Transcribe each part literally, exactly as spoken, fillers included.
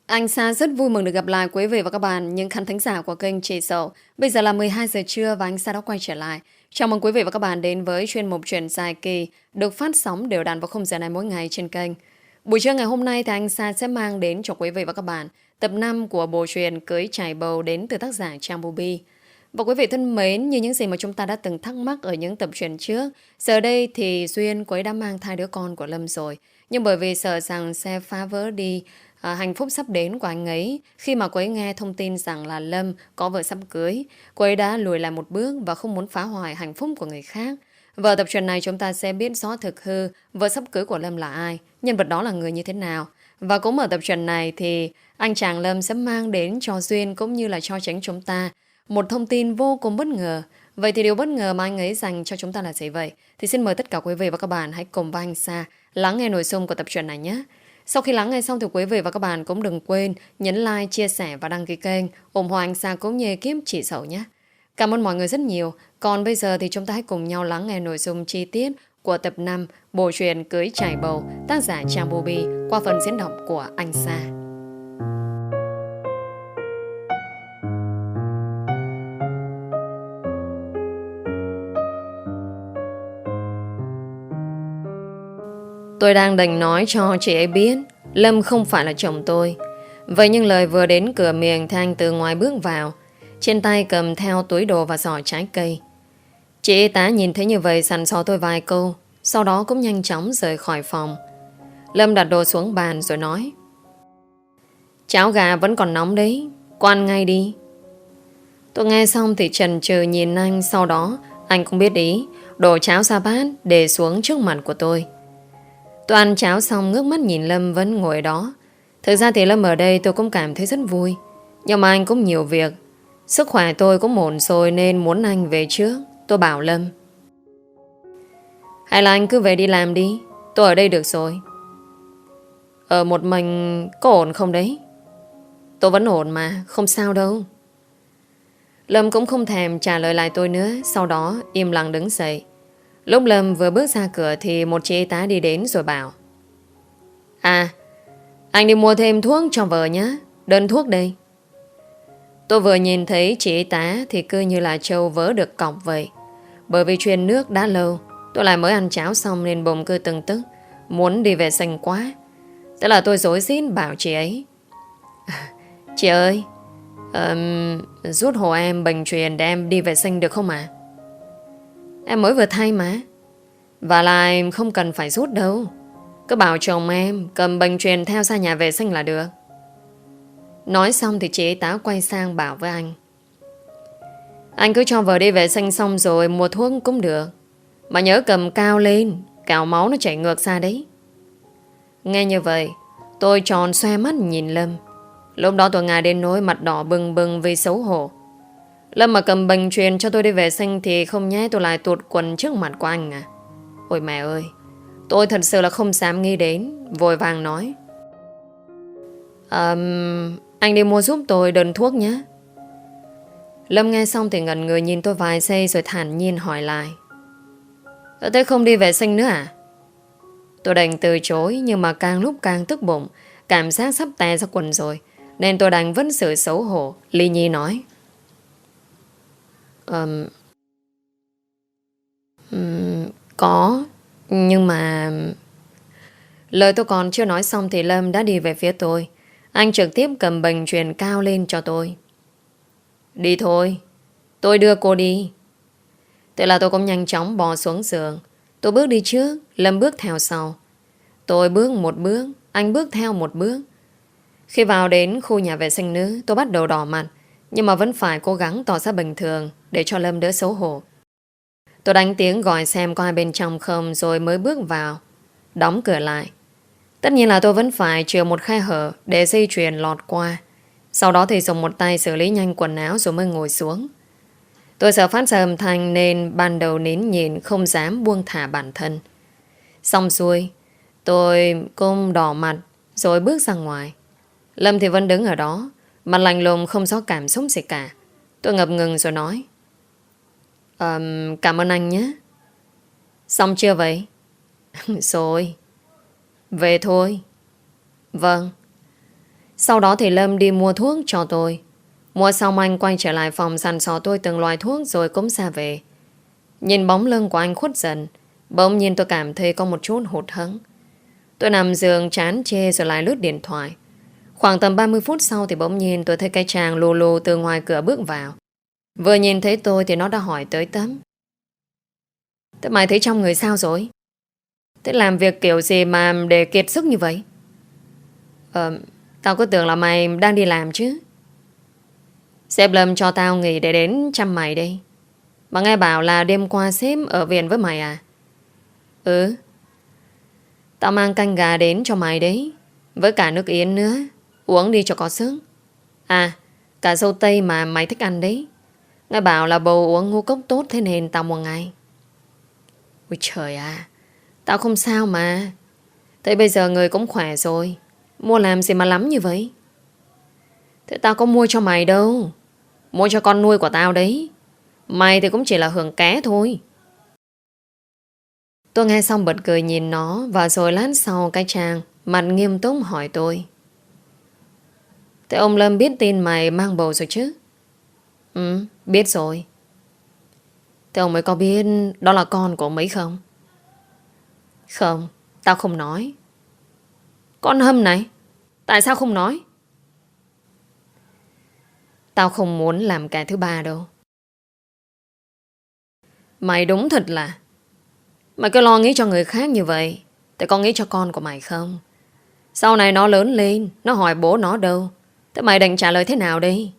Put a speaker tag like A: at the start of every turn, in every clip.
A: Anh Sa rất vui mừng được gặp lại quý vị và các bạn, những khán thính giả của kênh Chị Dậu. Bây giờ là mười hai giờ trưa và anh Sa đã quay trở lại. Chào mừng quý vị và các bạn đến với chuyên mục Chuyện dài kỳ được phát sóng đều đặn vào khung giờ này mỗi ngày trên kênh. Buổi trưa ngày hôm nay thì anh Sa sẽ mang đến cho quý vị và các bạn tập năm của bộ truyện Cưới Trải Bầu đến từ tác giả Trang Bubi. Và quý vị thân mến, như những gì mà chúng ta đã từng thắc mắc ở những tập truyện trước, giờ đây thì Duyên cô ấy đã mang thai đứa con của Lâm rồi. Nhưng bởi vì sợ rằng sẽ phá vỡ đi à, hạnh phúc sắp đến của anh ấy, khi mà cô ấy nghe thông tin rằng là Lâm có vợ sắp cưới, cô ấy đã lùi lại một bước và không muốn phá hoại hạnh phúc của người khác. Và tập truyện này chúng ta sẽ biết rõ thực hư vợ sắp cưới của Lâm là ai, nhân vật đó là người như thế nào. Và cũng ở tập truyện này thì anh chàng Lâm sẽ mang đến cho Duyên cũng như là cho chính chúng ta một thông tin vô cùng bất ngờ. Vậy thì điều bất ngờ mà anh ấy dành cho chúng ta là gì vậy? Thì xin mời tất cả quý vị và các bạn hãy cùng với anh Sa lắng nghe nội dung của tập truyện này nhé. Sau khi lắng nghe xong thì quý vị và các bạn cũng đừng quên nhấn like, chia sẻ và đăng ký kênh ủng hộ anh Sa cũng như kiếm Chị Dậu nhé. Cảm ơn mọi người rất nhiều. Còn bây giờ thì chúng ta hãy cùng nhau lắng nghe nội dung chi tiết của tập năm bộ truyện Cưới Trải Bầu tác giả Trang Bubi qua phần diễn đọc của anh Sa. Tôi đang định nói cho chị ấy biết Lâm không phải là chồng tôi. Vậy nhưng lời vừa đến cửa miệng thì anh từ ngoài bước vào, trên tay cầm theo túi đồ và giỏ trái cây. Chị y tá nhìn thấy như vậy sẵn sò tôi vài câu, sau đó cũng nhanh chóng rời khỏi phòng. Lâm đặt đồ xuống bàn rồi nói: cháo gà vẫn còn nóng đấy, quan ngay đi. Tôi nghe xong thì chần chừ nhìn anh, sau đó anh cũng biết ý, đổ cháo ra bát để xuống trước mặt của tôi. Tôi ăn cháo xong ngước mắt nhìn Lâm vẫn ngồi đó. Thực ra thì Lâm ở đây tôi cũng cảm thấy rất vui, nhưng mà anh cũng nhiều việc. Sức khỏe tôi cũng ổn rồi nên muốn anh về trước. Tôi bảo Lâm: hay là anh cứ về đi làm đi, tôi ở đây được rồi. Ở một mình có ổn không đấy? Tôi vẫn ổn mà, không sao đâu. Lâm cũng không thèm trả lời lại tôi nữa, sau đó im lặng đứng dậy. Lúc Lâm vừa bước ra cửa thì một chị y tá đi đến rồi bảo: à, anh đi mua thêm thuốc cho vợ nhé, đơn thuốc đây. Tôi vừa nhìn thấy chị y tá thì cứ như là trâu vớ được cọc vậy. Bởi vì truyền nước đã lâu, tôi lại mới ăn cháo xong nên bụng cứ từng tức, muốn đi vệ sinh quá. Thế là tôi rối rít bảo chị ấy: chị ơi, um, rút hộ em bệnh truyền để em đi vệ sinh được không ạ? À? Em mới vừa thay mà. Và lại không cần phải rút đâu, cứ bảo chồng em cầm bệnh truyền theo ra nhà vệ sinh là được. Nói xong thì chị y tá quay sang bảo với anh: anh cứ cho vợ đi vệ sinh xong rồi mua thuốc cũng được, mà nhớ cầm cao lên, cào máu nó chảy ngược ra đấy. Nghe như vậy tôi tròn xoe mắt nhìn Lâm. Lúc đó tôi ngại đến nỗi mặt đỏ bừng bừng vì xấu hổ. Lâm mà cầm bệnh truyền cho tôi đi vệ sinh thì không nhé tôi lại tuột quần trước mặt của anh à? Ôi mẹ ơi, tôi thật sự là không dám nghĩ đến. Vội vàng nói: um, anh đi mua giúp tôi đơn thuốc nhé. Lâm nghe xong thì ngẩn người nhìn tôi vài giây rồi thản nhiên hỏi lại: thế không đi vệ sinh nữa à? Tôi đành từ chối, nhưng mà càng lúc càng tức bụng, cảm giác sắp tè ra quần rồi, nên tôi đành vẫn sự xấu hổ ly nhi nói: um, um, có, nhưng mà... Lời tôi còn chưa nói xong thì Lâm đã đi về phía tôi. Anh trực tiếp cầm bệnh truyền cao lên cho tôi. Đi thôi, tôi đưa cô đi. Thế là tôi cũng nhanh chóng bò xuống giường. Tôi bước đi trước, Lâm bước theo sau. Tôi bước một bước, anh bước theo một bước. Khi vào đến khu nhà vệ sinh nữ, tôi bắt đầu đỏ mặt, nhưng mà vẫn phải cố gắng tỏ ra bình thường để cho Lâm đỡ xấu hổ. Tôi đánh tiếng gọi xem có ai bên trong không rồi mới bước vào, đóng cửa lại. Tất nhiên là tôi vẫn phải chừa một khe hở để dây chuyền lọt qua. Sau đó thì dùng một tay xử lý nhanh quần áo rồi mới ngồi xuống. Tôi sợ phát ra âm thanh nên ban đầu nín nhìn, không dám buông thả bản thân. Xong xuôi, tôi cũng đỏ mặt rồi bước ra ngoài. Lâm thì vẫn đứng ở đó, mặt lạnh lùng không rõ cảm xúc gì cả. Tôi ngập ngừng rồi nói: um, cảm ơn anh nhé. Xong chưa vậy? Rồi, về thôi. Vâng. Sau đó thì Lâm đi mua thuốc cho tôi. Mua xong anh quay trở lại phòng săn sò tôi từng loại thuốc rồi cũng ra về. Nhìn bóng lưng của anh khuất dần, bỗng nhiên tôi cảm thấy có một chút hụt hẫng. Tôi nằm giường chán chê rồi lại lướt điện thoại. Khoảng tầm ba mươi phút sau thì bỗng nhiên tôi thấy cái chàng lù lù từ ngoài cửa bước vào. Vừa nhìn thấy tôi thì nó đã hỏi tới tấm: "Thế mày thấy trong người sao rồi? Thế làm việc kiểu gì mà để kiệt sức như vậy?" Ờ, tao cứ tưởng là mày đang đi làm chứ. Sếp Lâm cho tao nghỉ để đến chăm mày đây. Mà nghe bảo là đêm qua sếp ở viện với mày à? Ừ. Tao mang canh gà đến cho mày đấy, với cả nước yến nữa. Uống đi cho có sức. À, cả dâu tây mà mày thích ăn đấy. Nghe bảo là bầu uống ngũ cốc tốt, thế nên tao mua ngay. Ôi trời à, tao không sao mà. Thế bây giờ người cũng khỏe rồi, mua làm gì mà lắm như vậy? Thế tao có mua cho mày đâu, mua cho con nuôi của tao đấy. Mày thì cũng chỉ là hưởng ké thôi. Tôi nghe xong bật cười nhìn nó. Và rồi lát sau cái chàng mặt nghiêm túc hỏi tôi: "Thế ông Lâm biết tin mày mang bầu rồi chứ?" "Ừ, biết rồi." "Thế ông ấy có biết đó là con của ông ấy không?" "Không, tao không nói." "Con Hâm này, tại sao không nói?" "Tao không muốn làm kẻ thứ ba đâu." Mày đúng thật là mày cứ lo nghĩ cho người khác như vậy, thế có nghĩ cho con của mày không? Sau này nó lớn lên, nó hỏi bố nó đâu, thế mày định trả lời thế nào đây?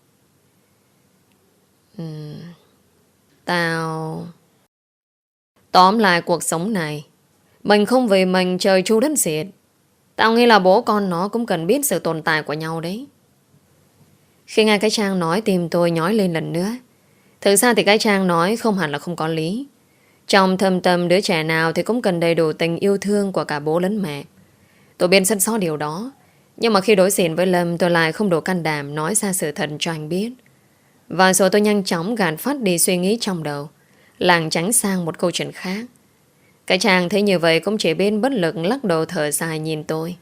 A: Ừm, Tao... Tóm lại cuộc sống này, mình không vì mình trời chu đất diệt. Tao nghĩ là bố con nó cũng cần biết sự tồn tại của nhau đấy. Khi nghe cái Trang nói, tim tôi nhói lên lần nữa. Thực ra thì cái Trang nói không hẳn là không có lý. Trong thâm tâm đứa trẻ nào thì cũng cần đầy đủ tình yêu thương của cả bố lẫn mẹ. Tôi biết sẵn rõ điều đó. Nhưng mà khi đối diện với Lâm, tôi lại không đủ can đảm nói ra sự thật cho anh biết. Và rồi tôi nhanh chóng gạt phát đi suy nghĩ trong đầu, lảng tránh sang một câu chuyện khác. Cái chàng thấy như vậy cũng chỉ bên bất lực lắc đầu thở dài nhìn tôi.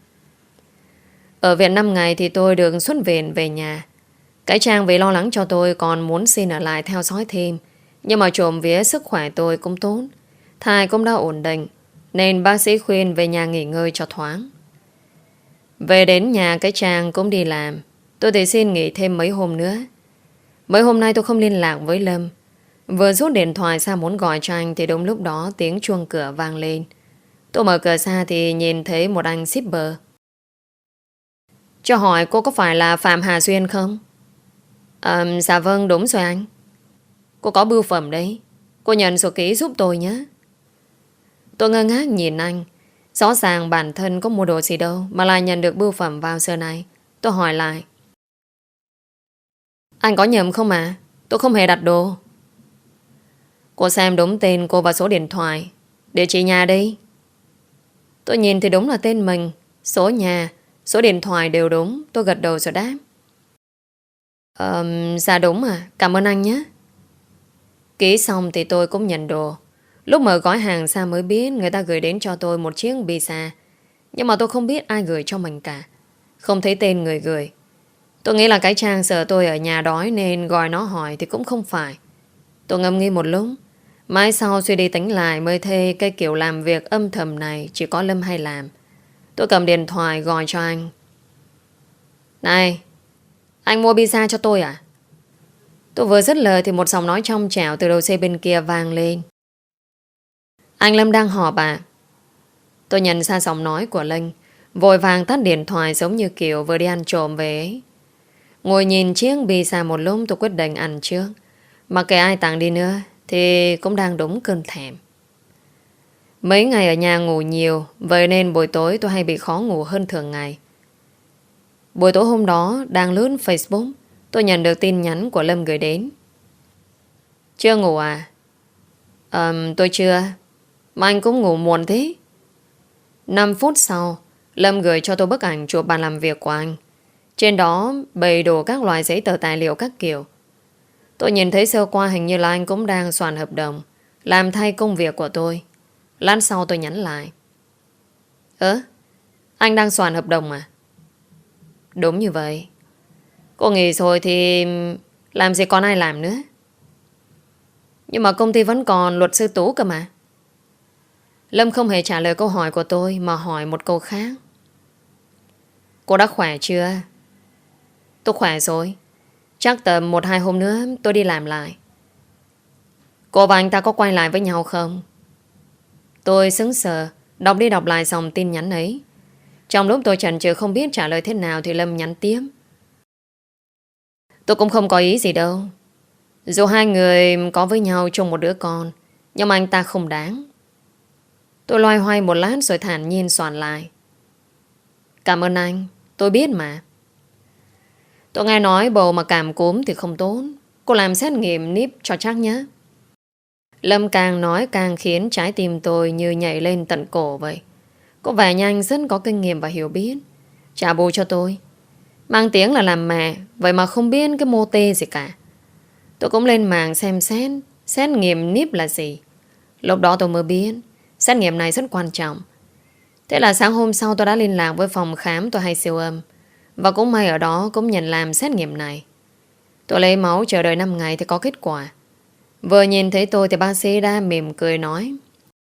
A: Ở viện năm ngày thì tôi được xuất viện về nhà. Cái chàng vì lo lắng cho tôi còn muốn xin ở lại theo dõi thêm. Nhưng mà trộm vía sức khỏe tôi cũng tốt, thai cũng đã ổn định, nên bác sĩ khuyên về nhà nghỉ ngơi cho thoáng. Về đến nhà cái chàng cũng đi làm. Tôi thì xin nghỉ thêm mấy hôm nữa. Mấy hôm nay tôi không liên lạc với Lâm. Vừa rút điện thoại ra muốn gọi cho anh thì đúng lúc đó tiếng chuông cửa vang lên. Tôi mở cửa ra thì nhìn thấy một anh shipper. "Cho hỏi cô có phải là Phạm Hà Duyên không?" À, dạ vâng, đúng rồi anh. "Cô có bưu phẩm đấy, cô nhận số ký giúp tôi nhé." Tôi ngơ ngác nhìn anh. Rõ ràng bản thân có mua đồ gì đâu mà lại nhận được bưu phẩm vào giờ này. Tôi hỏi lại: "Anh có nhầm không à? Tôi không hề đặt đồ." Cô xem đúng tên cô và số điện thoại. Địa chỉ nhà đây. Tôi nhìn thì đúng là tên mình, số nhà, số điện thoại đều đúng. Tôi gật đầu rồi đáp: Ờ, dạ đúng à, cảm ơn anh nhé." Ký xong thì tôi cũng nhận đồ. Lúc mở gói hàng ra mới biết người ta gửi đến cho tôi một chiếc pizza. Nhưng mà tôi không biết ai gửi cho mình cả. Không thấy tên người gửi. Tôi nghĩ là cái Trang sợ tôi ở nhà đói nên gọi nó hỏi thì cũng không phải. Tôi ngâm nghĩ một lúc. Mãi sau suy đi tính lại mới thấy cái kiểu làm việc âm thầm này chỉ có Lâm hay làm. Tôi cầm điện thoại gọi cho anh. "Này, anh mua pizza cho tôi à?" Tôi vừa dứt lời thì một giọng nói trong trẻo từ đầu dây bên kia vang lên: "Anh Lâm đang họp à?" Tôi nhận ra giọng nói của Linh, vội vàng tắt điện thoại giống như kiểu vừa đi ăn trộm về ấy. Ngồi nhìn chiếc pizza một lúc tôi quyết định ăn trước. Mà kể ai tặng đi nữa thì cũng đang đúng cơn thèm. Mấy ngày ở nhà ngủ nhiều, vậy nên buổi tối tôi hay bị khó ngủ hơn thường ngày. Buổi tối hôm đó đang lướt Facebook, tôi nhận được tin nhắn của Lâm gửi đến. "Chưa ngủ à?" Ờm, tôi chưa. Mà anh cũng ngủ muộn thế." Năm phút sau, Lâm gửi cho tôi bức ảnh chụp bàn làm việc của anh. Trên đó bày đủ các loại giấy tờ tài liệu các kiểu. Tôi nhìn thấy sơ qua hình như là anh cũng đang soạn hợp đồng, làm thay công việc của tôi. Lát sau tôi nhắn lại: "Ơ, anh đang soạn hợp đồng à?" Đúng như vậy. Cô nghỉ rồi thì làm gì còn ai làm nữa. Nhưng mà công ty vẫn còn luật sư Tú cơ mà. Lâm không hề trả lời câu hỏi của tôi mà hỏi một câu khác. Cô đã khỏe chưa? Tôi khỏe rồi. Chắc tầm một hai hôm nữa tôi đi làm lại. Cô và anh ta có quay lại với nhau không? Tôi sững sờ, đọc đi đọc lại dòng tin nhắn ấy. Trong lúc tôi chần chừ không biết trả lời thế nào thì Lâm nhắn tiếp. Tôi cũng không có ý gì đâu. Dù hai người có với nhau chung một đứa con, nhưng mà anh ta không đáng. Tôi loay hoay một lát rồi thản nhiên soạn lại. Cảm ơn anh, tôi biết mà. Tôi nghe nói bầu mà cảm cúm thì không tốt. Cô làm xét nghiệm níp cho chắc nhé. Lâm càng nói càng khiến trái tim tôi như nhảy lên tận cổ vậy. Có vẻ nhanh rất có kinh nghiệm và hiểu biết. Trả bù cho tôi. Mang tiếng là làm mẹ, vậy mà không biết cái mô tê gì cả. Tôi cũng lên mạng xem xét xét nghiệm níp là gì. Lúc đó tôi mới biết xét nghiệm này rất quan trọng. Thế là sáng hôm sau tôi đã liên lạc với phòng khám tôi hay siêu âm. Và cũng may ở đó cũng nhận làm xét nghiệm này. Tôi lấy máu chờ đợi năm ngày thì có kết quả. Vừa nhìn thấy tôi thì bác sĩ đã mỉm cười nói: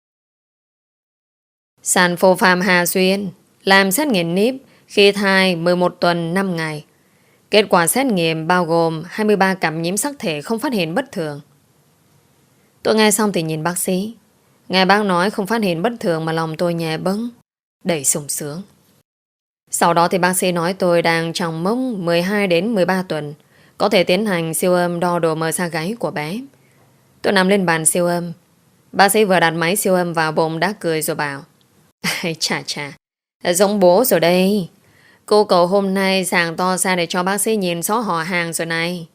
A: Sản phụ Phạm Hà Xuyên làm xét nghiệm níp khi thai mười một tuần năm ngày. Kết quả xét nghiệm bao gồm hai mươi ba cảm nhiễm sắc thể không phát hiện bất thường. Tôi nghe xong thì nhìn bác sĩ. Nghe bác nói không phát hiện bất thường mà lòng tôi nhẹ bâng, đầy sung sướng. Sau đó thì bác sĩ nói tôi đang trong mốc mười hai đến mười ba tuần, có thể tiến hành siêu âm đo độ mờ xa gáy của bé. Tôi nằm lên bàn siêu âm. Bác sĩ vừa đặt máy siêu âm vào bụng đã cười rồi bảo: Chà chà, giống bố rồi đây. Cô cậu hôm nay sàng to xa để cho bác sĩ nhìn rõ họ hàng rồi này.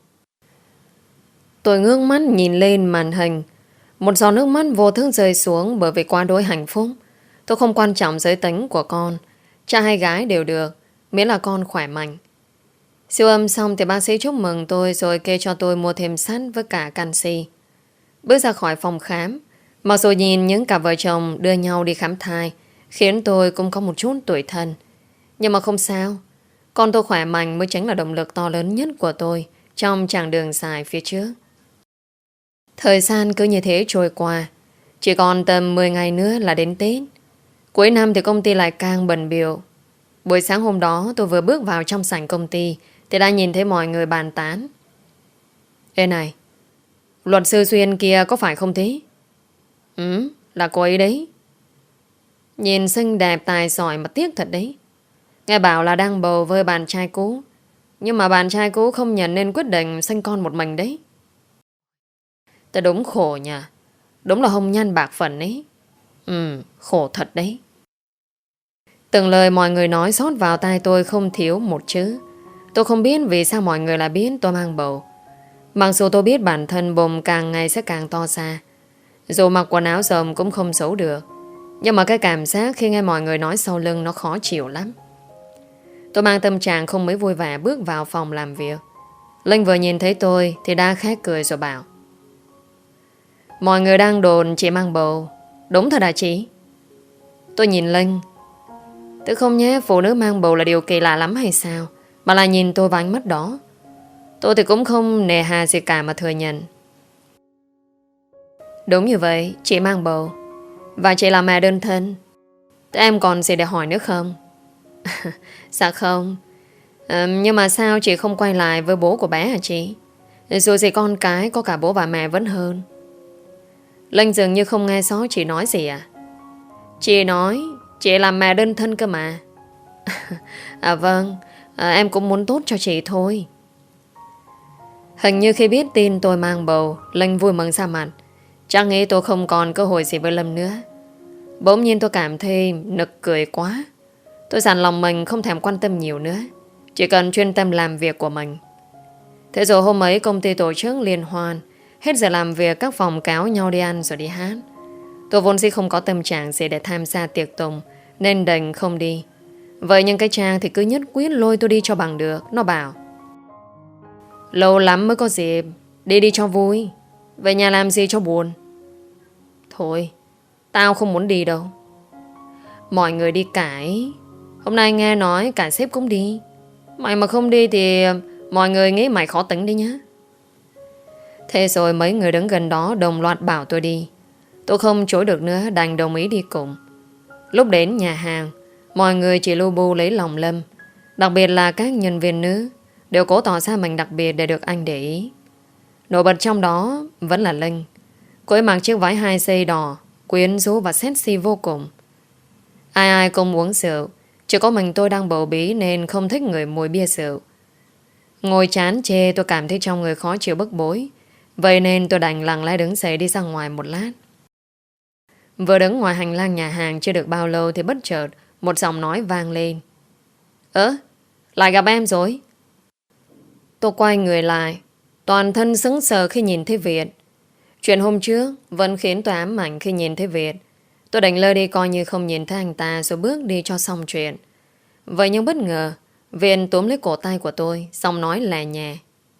A: Tôi ngước mắt nhìn lên màn hình. Một giọt nước mắt vô thức rơi xuống bởi vì quá đỗi hạnh phúc. Tôi không quan trọng giới tính của con, trai hay gái đều được, miễn là con khỏe mạnh. Siêu âm xong thì bác sĩ chúc mừng tôi rồi kê cho tôi mua thêm sắt với cả canxi. Bước ra khỏi phòng khám, mặc dù nhìn những cặp vợ chồng đưa nhau đi khám thai khiến tôi cũng có một chút tủi thân. Nhưng mà không sao. Con tôi khỏe mạnh mới chính là động lực to lớn nhất của tôi trong chặng đường dài phía trước. Thời gian cứ như thế trôi qua. Chỉ còn tầm mười ngày nữa là đến Tết. Cuối năm thì công ty lại càng bận bịu. Buổi sáng hôm đó tôi vừa bước vào trong sảnh công ty thì đã nhìn thấy mọi người bàn tán. Ê này, luật sư Xuyên kia có phải không thế? Ừ, là cô ấy đấy. Nhìn xinh đẹp tài giỏi mà tiếc thật đấy. Nghe bảo là đang bầu với bạn trai cũ, nhưng mà bạn trai cũ không nhận nên quyết định sinh con một mình đấy. Tôi đúng khổ nhỉ. Đúng là hồng nhan bạc phận ấy. Ừ, khổ thật đấy. Từng lời mọi người nói xót vào tai tôi không thiếu một chữ. Tôi không biết vì sao mọi người lại biết tôi mang bầu. Mặc dù tôi biết bản thân bụng càng ngày sẽ càng to xa, dù mặc quần áo rộng cũng không xấu được, nhưng mà cái cảm giác khi nghe mọi người nói sau lưng nó khó chịu lắm. Tôi mang tâm trạng không mấy vui vẻ bước vào phòng làm việc. Linh vừa nhìn thấy tôi thì đã khét cười rồi bảo: Mọi người đang đồn chị mang bầu. Đúng thật hả chị? Tôi nhìn Linh. Tôi không nhé, phụ nữ mang bầu là điều kỳ lạ lắm hay sao mà lại nhìn tôi với ánh mắt đó. Tôi thì cũng không nề hà gì cả mà thừa nhận. Đúng như vậy, chị mang bầu. Và chị là mẹ đơn thân. Thế em còn gì để hỏi nữa không? Dạ không. à, Nhưng mà sao chị không quay lại với bố của bé hả chị? Dù gì con cái có cả bố và mẹ vẫn hơn. Linh dường như không nghe rõ chị nói gì à? Chị nói chị là mẹ đơn thân cơ mà. À vâng, à, em cũng muốn tốt cho chị thôi. Hình như khi biết tin tôi mang bầu, Linh vui mừng ra mặt. Chắc nghĩ tôi không còn cơ hội gì với Lâm nữa. Bỗng nhiên tôi cảm thấy nực cười quá. Tôi dặn lòng mình không thèm quan tâm nhiều nữa, chỉ cần chuyên tâm làm việc của mình. Thế rồi hôm ấy công ty tổ chức liên hoan. Hết giờ làm việc các phòng cáo nhau đi ăn rồi đi hát. Tôi vốn dĩ không có tâm trạng gì để tham gia tiệc tùng nên đành không đi. Vậy nhưng cái Trang thì cứ nhất quyết lôi tôi đi cho bằng được. Nó bảo: Lâu lắm mới có dịp, đi đi cho vui, về nhà làm gì cho buồn. Thôi, tao không muốn đi đâu. Mọi người đi cả ấy. Hôm nay nghe nói cả sếp cũng đi. Mày mà không đi thì mọi người nghĩ mày khó tính đi nhá. Thế rồi mấy người đứng gần đó đồng loạt bảo tôi đi. Tôi không chối được nữa, đành đồng ý đi cùng. Lúc đến nhà hàng, mọi người chỉ lu bu lấy lòng Lâm. Đặc biệt là các nhân viên nữ đều cố tỏ ra mình đặc biệt để được anh để ý. Nổi bật trong đó vẫn là Linh. Cô ấy mặc chiếc váy hai dây đỏ, quyến rũ và sexy vô cùng. Ai ai cũng uống rượu, chỉ có mình tôi đang bầu bí nên không thích người mùi bia rượu. Ngồi chán chê, tôi cảm thấy trong người khó chịu bức bối. Vậy nên tôi đành lặng lẽ đứng dậy đi ra ngoài một lát. Vừa đứng ngoài hành lang nhà hàng chưa được bao lâu thì bất chợt một giọng nói vang lên. Ơ, lại gặp em rồi. Tôi quay người lại, toàn thân sững sờ khi nhìn thấy Việt. Chuyện hôm trước vẫn khiến tôi ám ảnh khi nhìn thấy Việt. Tôi đành lơ đi coi như không nhìn thấy anh ta rồi bước đi cho xong chuyện. Vậy nhưng bất ngờ Việt túm lấy cổ tay của tôi, xong nói lè nhẹ.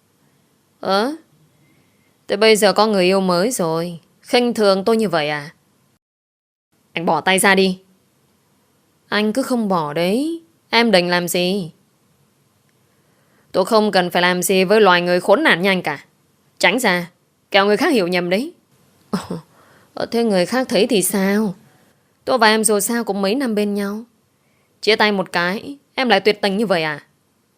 A: Ơ, tôi bây giờ có người yêu mới rồi, khinh thường tôi như vậy à? Anh bỏ tay ra đi. Anh cứ không bỏ đấy. Em định làm gì? Tôi không cần phải làm gì với loài người khốn nạn như anh cả. Tránh ra, kẻo người khác hiểu nhầm đấy. Ồ, thế người khác thấy thì sao? Tôi và em dù sao cũng mấy năm bên nhau. Chia tay một cái em lại tuyệt tình như vậy à?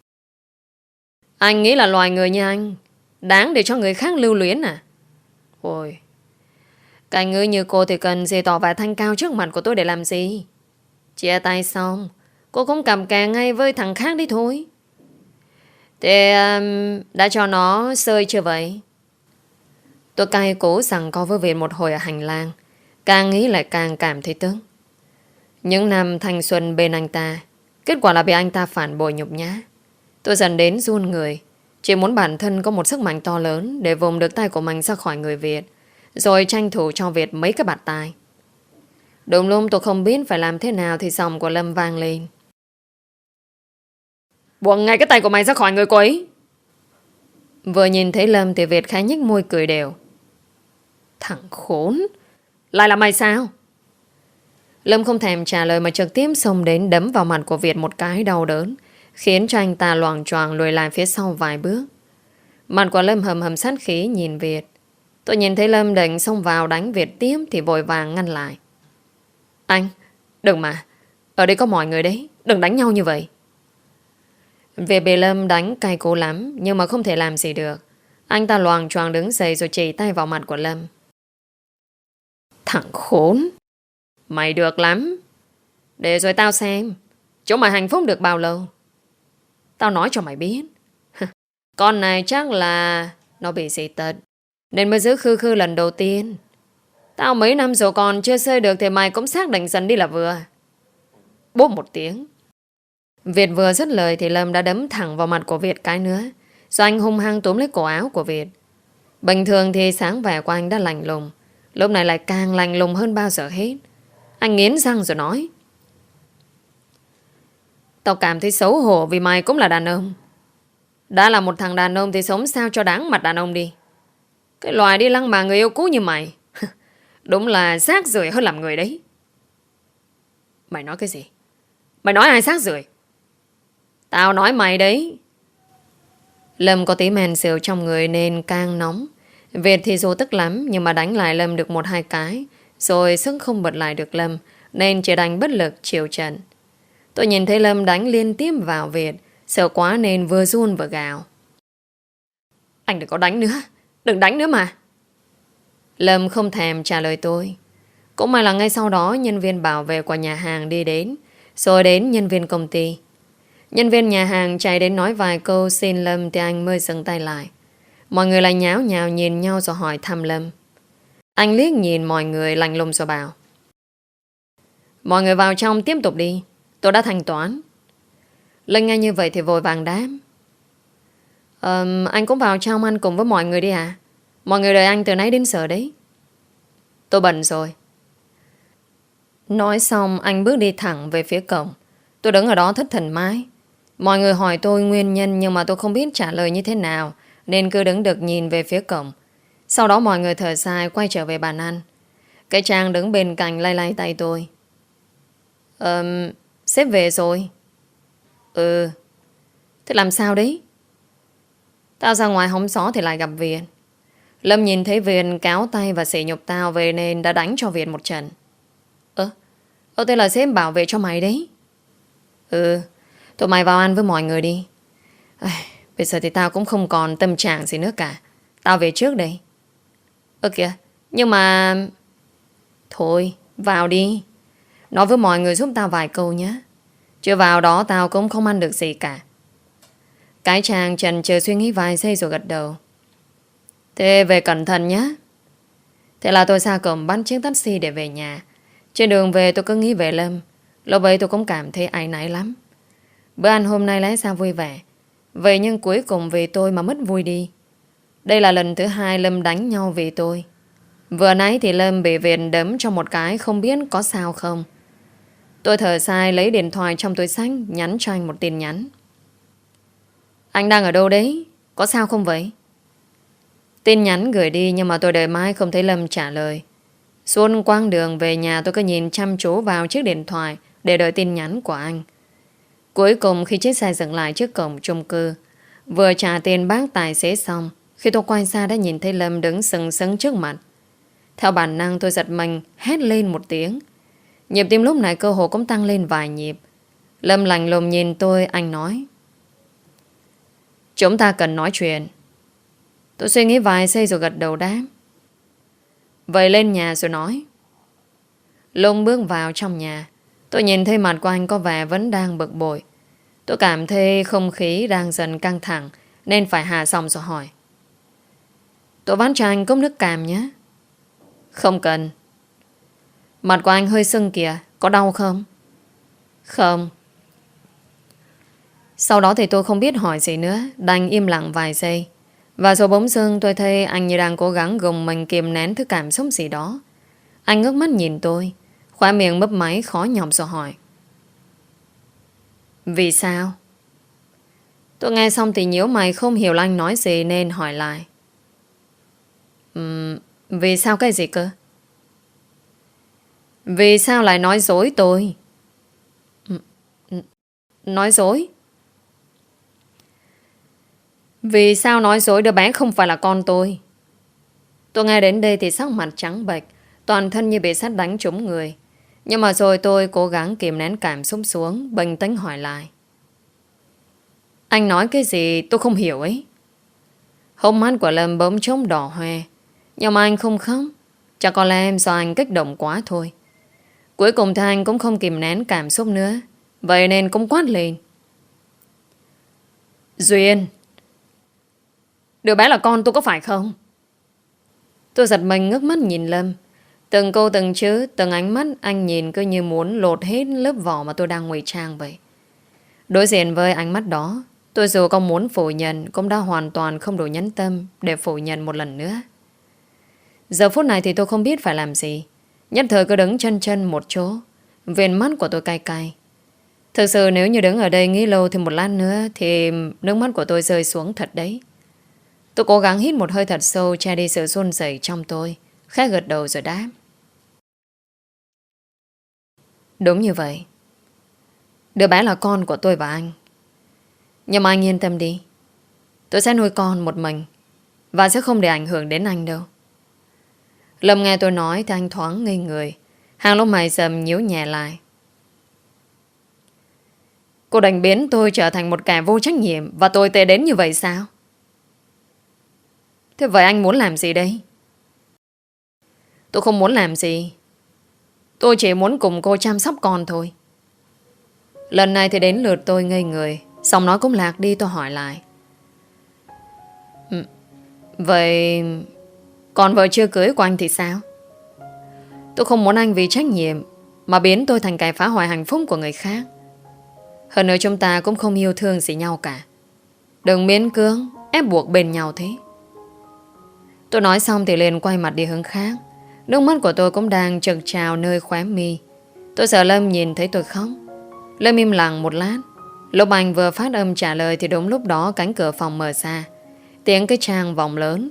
A: Anh nghĩ là loài người như anh đáng để cho người khác lưu luyến à? Ôi, cái người như cô thì cần gì tỏ vẻ thanh cao trước mặt của tôi để làm gì? Chia tay xong cô cũng cầm kè ngay với thằng khác đi thôi. Thế um, đã cho nó sơi chưa vậy? Tôi cay cố rằng co với Việt một hồi ở hành lang. Càng nghĩ lại càng cảm thấy tức. Những năm thanh xuân bên anh ta, kết quả là bị anh ta phản bội nhục nhã. Tôi dần đến run người. Chỉ muốn bản thân có một sức mạnh to lớn để vùng được tay của mình ra khỏi người Việt, rồi tranh thủ cho Việt mấy cái bạt tai. Đúng lúc tôi không biết phải làm thế nào thì giọng của Lâm vang lên. Buông ngay cái tay của mày ra khỏi người cô ấy. Vừa nhìn thấy Lâm thì Việt khá nhếch môi cười đều. Thằng khốn, lại là mày sao? Lâm không thèm trả lời mà trực tiếp xông đến đấm vào mặt của Việt một cái đau đớn, khiến cho anh ta loạng choạng lùi lại phía sau vài bước. Mặt của Lâm hầm hầm sát khí nhìn Việt. Tôi nhìn thấy Lâm định xông vào đánh Việt tiếp thì vội vàng ngăn lại. Anh, đừng mà. Ở đây có mọi người đấy, đừng đánh nhau như vậy. Việt bị Lâm đánh cay cú lắm, nhưng mà không thể làm gì được. Anh ta loạng choạng đứng dậy rồi chỉ tay vào mặt của Lâm. Thằng khốn, mày được lắm. Để rồi tao xem chúng mày hạnh phúc được bao lâu. Tao nói cho mày biết, con này chắc là nó bị dị tật nên mới giữ khư khư lần đầu tiên. Tao mấy năm rồi còn chưa chơi được thì mày cũng xác định dần đi là vừa. Bốp một tiếng. Việt vừa dứt lời thì Lâm đã đấm thẳng vào mặt của Việt cái nữa, rồi anh hung hăng túm lấy cổ áo của Việt. Bình thường thì sáng vẻ của anh đã lạnh lùng, lúc này lại càng lạnh lùng hơn bao giờ hết. Anh nghiến răng rồi nói. Tao cảm thấy xấu hổ vì mày cũng là đàn ông. Đã là một thằng đàn ông thì sống sao cho đáng mặt đàn ông đi. Cái loài đi lăng mà người yêu cũ như mày đúng là rác rưởi hơn làm người đấy. Mày nói cái gì? Mày nói ai rác rưởi? Tao nói mày đấy. Lâm có tí men rượu trong người nên càng nóng. Việt thì dù tức lắm, nhưng mà đánh lại Lâm được một hai cái, rồi sức không bật lại được Lâm, nên chỉ đành bất lực chịu trận. Tôi nhìn thấy Lâm đánh liên tiếp vào Việt, sợ quá nên vừa run vừa gào. Anh đừng có đánh nữa, đừng đánh nữa mà. Lâm không thèm trả lời tôi. Cũng may là ngay sau đó nhân viên bảo vệ của nhà hàng đi đến, rồi đến nhân viên công ty. Nhân viên nhà hàng chạy đến nói vài câu xin Lâm thì anh mới dừng tay lại. Mọi người lại nháo nhào nhìn nhau rồi hỏi thăm Lâm. Anh liếc nhìn mọi người lạnh lùng rồi bảo. Mọi người vào trong tiếp tục đi, tôi đã thanh toán. Linh nghe như vậy thì vội vàng đáp. Ờ, anh cũng vào trong ăn cùng với mọi người đi à? Mọi người đợi anh từ nãy đến giờ đấy. Tôi bận rồi. Nói xong anh bước đi thẳng về phía cổng. Tôi đứng ở đó thất thần mãi. Mọi người hỏi tôi nguyên nhân nhưng mà tôi không biết trả lời như thế nào, nên cứ đứng đực nhìn về phía cổng. Sau đó mọi người thở dài quay trở về bàn ăn. Cái Trang đứng bên cạnh lay lay tay tôi. Ờm, sếp về rồi. Ừ. Thế làm sao đấy? Tao ra ngoài hóng gió thì lại gặp Viện. Lâm nhìn thấy Viện cáo tay và sỉ nhục tao về nên đã đánh cho Viện một trận. Ơ, ơ thế là sếp bảo vệ cho mày đấy. Ừ, tụi mày vào ăn với mọi người đi. Ai, bây giờ thì tao cũng không còn tâm trạng gì nữa cả. Tao về trước đây. Ơ kìa, nhưng mà... Thôi, vào đi. Nói với mọi người giúp tao vài câu nhé. Chưa vào đó tao cũng không ăn được gì cả. Cái chàng chần chờ suy nghĩ vài giây rồi gật đầu. Thế về cẩn thận nhé. Thế là tôi ra cổng bắt chiếc taxi để về nhà. Trên đường về tôi cứ nghĩ về Lâm. Lúc ấy tôi cũng cảm thấy áy náy lắm. Bữa ăn hôm nay lẽ ra vui vẻ. Vậy nhưng cuối cùng vì tôi mà mất vui đi. Đây là lần thứ hai Lâm đánh nhau vì tôi. Vừa nãy thì Lâm bị Việt đấm cho một cái không biết có sao không. Tôi thở dài lấy điện thoại trong túi xách nhắn cho anh một tin nhắn. Anh đang ở đâu đấy? Có sao không vậy? Tin nhắn gửi đi nhưng mà tôi đợi mãi không thấy Lâm trả lời. Suốt quãng đường về nhà tôi cứ nhìn chăm chú vào chiếc điện thoại để đợi tin nhắn của anh. Cuối cùng khi chiếc xe dừng lại trước cổng chung cư, vừa trả tiền bác tài xế xong, khi tôi quay ra đã nhìn thấy Lâm đứng sừng sững trước mặt. Theo bản năng tôi giật mình hét lên một tiếng. Nhịp tim lúc này cơ hồ cũng tăng lên vài nhịp. Lâm lạnh lùng nhìn tôi, anh nói: Chúng ta cần nói chuyện. Tôi suy nghĩ vài giây rồi gật đầu đáp. Vậy lên nhà rồi nói. Lúc bước vào trong nhà, tôi nhìn thấy mặt của anh có vẻ vẫn đang bực bội. Tôi cảm thấy không khí đang dần căng thẳng nên phải hạ xong rồi hỏi: Tôi bán cho anh cốc nước cam nhé. Không cần. Mặt của anh hơi sưng kìa, có đau không? Không. Sau đó thì tôi không biết hỏi gì nữa, đành im lặng vài giây. Và rồi bỗng dưng tôi thấy anh như đang cố gắng gồng mình kiềm nén thứ cảm xúc gì đó. Anh ngước mắt nhìn tôi, khóe miệng mấp máy khó nhọc rồi hỏi: Vì sao? Tôi nghe xong thì nhíu mày không hiểu là anh nói gì nên hỏi lại. Uhm, vì sao cái gì cơ? Vì sao lại nói dối tôi? Nói dối? Vì sao nói dối đứa bé không phải là con tôi? Tôi nghe đến đây thì sắc mặt trắng bệch, toàn thân như bị sét đánh trúng người. Nhưng mà rồi tôi cố gắng kìm nén cảm xúc xuống, bình tĩnh hỏi lại. Anh nói cái gì tôi không hiểu ấy. Hốc mắt của Lâm bỗng trông đỏ hoe. Nhưng mà anh không khóc. Chắc có lẽ em do anh kích động quá thôi. Cuối cùng thì anh cũng không kìm nén cảm xúc nữa. Vậy nên cũng quát lên. Duyên, đứa bé là con tôi có phải không? Tôi giật mình ngước mắt nhìn Lâm. Từng câu từng chữ, từng ánh mắt anh nhìn cứ như muốn lột hết lớp vỏ mà tôi đang ngụy trang vậy. Đối diện với ánh mắt đó, tôi dù có muốn phủ nhận cũng đã hoàn toàn không đủ nhẫn tâm để phủ nhận một lần nữa. Giờ phút này thì tôi không biết phải làm gì. Nhất thời cứ đứng chân chân một chỗ. Viền mắt của tôi cay cay. Thực sự nếu như đứng ở đây nghĩ lâu thêm một lát nữa thì nước mắt của tôi rơi xuống thật đấy. Tôi cố gắng hít một hơi thật sâu che đi sự run rẩy trong tôi, khẽ gật đầu rồi đáp. Đúng như vậy. Đứa bé là con của tôi và anh. Nhưng mà anh yên tâm đi. Tôi sẽ nuôi con một mình và sẽ không để ảnh hưởng đến anh đâu. Lâm nghe tôi nói thì anh thoáng ngây người. Hàng lông mày rậm nhíu nhẹ lại. Cô đánh biến tôi trở thành một kẻ vô trách nhiệm và tồi tệ đến như vậy sao? Thế vậy anh muốn làm gì đây? Tôi không muốn làm gì. Tôi chỉ muốn cùng cô chăm sóc con thôi. Lần này thì đến lượt tôi ngây người. Xong nó cũng lạc đi, tôi hỏi lại. Vậy còn vợ chưa cưới của anh thì sao? Tôi không muốn anh vì trách nhiệm mà biến tôi thành kẻ phá hoại hạnh phúc của người khác. Hơn nữa chúng ta cũng không yêu thương gì nhau cả. Đừng miễn cưỡng ép buộc bên nhau thế. Tôi nói xong thì liền quay mặt đi hướng khác. Nước mắt của tôi cũng đang trực trào nơi khóe mi. Tôi sợ Lâm nhìn thấy tôi khóc. Lâm im lặng một lát. Lúc anh vừa phát âm trả lời thì đúng lúc đó cánh cửa phòng mở ra. Tiếng cái trang vọng lớn.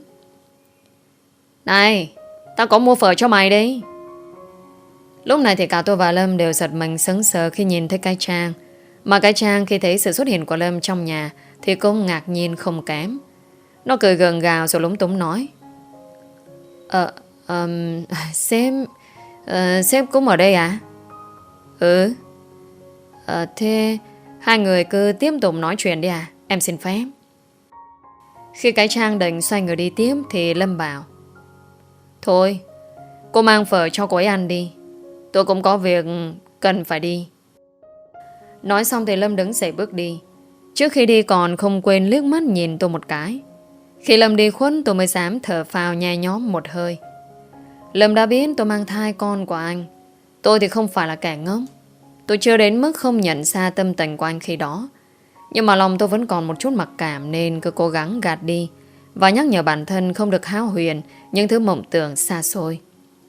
A: Này, tao có mua phở cho mày đấy. Lúc này thì cả tôi và Lâm đều giật mình sững sờ khi nhìn thấy cái trang. Mà cái Trang khi thấy sự xuất hiện của Lâm trong nhà thì cũng ngạc nhiên không kém. Nó cười gượng gạo rồi lúng túng nói: Ờ, um, sếp, uh, sếp cũng ở đây à? Ừ. Ờ, thế hai người cứ tiếp tục nói chuyện đi à? Em xin phép. Khi cái Trang định xoay người đi tiếp thì Lâm bảo: Thôi, cô mang phở cho cô ấy ăn đi. Tôi cũng có việc cần phải đi. Nói xong thì Lâm đứng dậy bước đi. Trước khi đi còn không quên liếc mắt nhìn tôi một cái. Khi Lâm đi khuất tôi mới dám thở phào nhẹ nhõm một hơi. Lâm đã biết tôi mang thai con của anh. Tôi thì không phải là kẻ ngốc. Tôi chưa đến mức không nhận ra tâm tình của anh khi đó. Nhưng mà lòng tôi vẫn còn một chút mặc cảm, nên cứ cố gắng gạt đi và nhắc nhở bản thân không được hão huyền những thứ mộng tưởng xa xôi.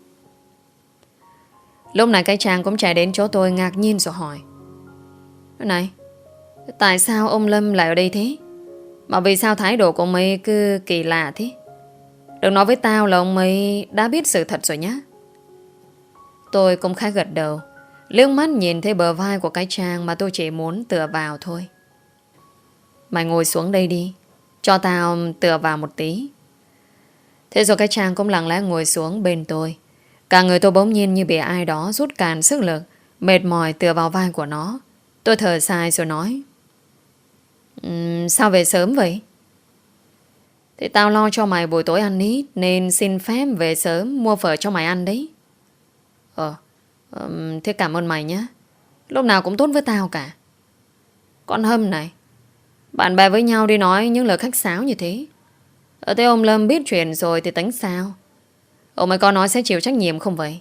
A: Lúc này cái Trang cũng chạy đến chỗ tôi ngạc nhiên rồi hỏi: Này, tại sao ông Lâm lại ở đây thế? Mà vì sao thái độ của ông ấy cứ kỳ lạ thế? Đừng nói với tao là ông ấy đã biết sự thật rồi nhá. Tôi cũng khá gật đầu, liếc mắt nhìn thấy bờ vai của cái Trang mà tôi chỉ muốn tựa vào thôi. Mày ngồi xuống đây đi, cho tao tựa vào một tí. Thế rồi cái Trang cũng lặng lẽ ngồi xuống bên tôi. Cả người tôi bỗng nhiên như bị ai đó rút cạn sức lực, mệt mỏi tựa vào vai của nó. Tôi thở dài rồi nói: um, Sao về sớm vậy? Thì tao lo cho mày buổi tối ăn ít, nên xin phép về sớm mua phở cho mày ăn đấy. Ờ, um, thế cảm ơn mày nhé. Lúc nào cũng tốt với tao cả. Con Hâm này, bạn bè với nhau đi nói những lời khách sáo như thế. Ở thế ông Lâm biết chuyện rồi thì tính sao? Ông ấy có nói sẽ chịu trách nhiệm không vậy?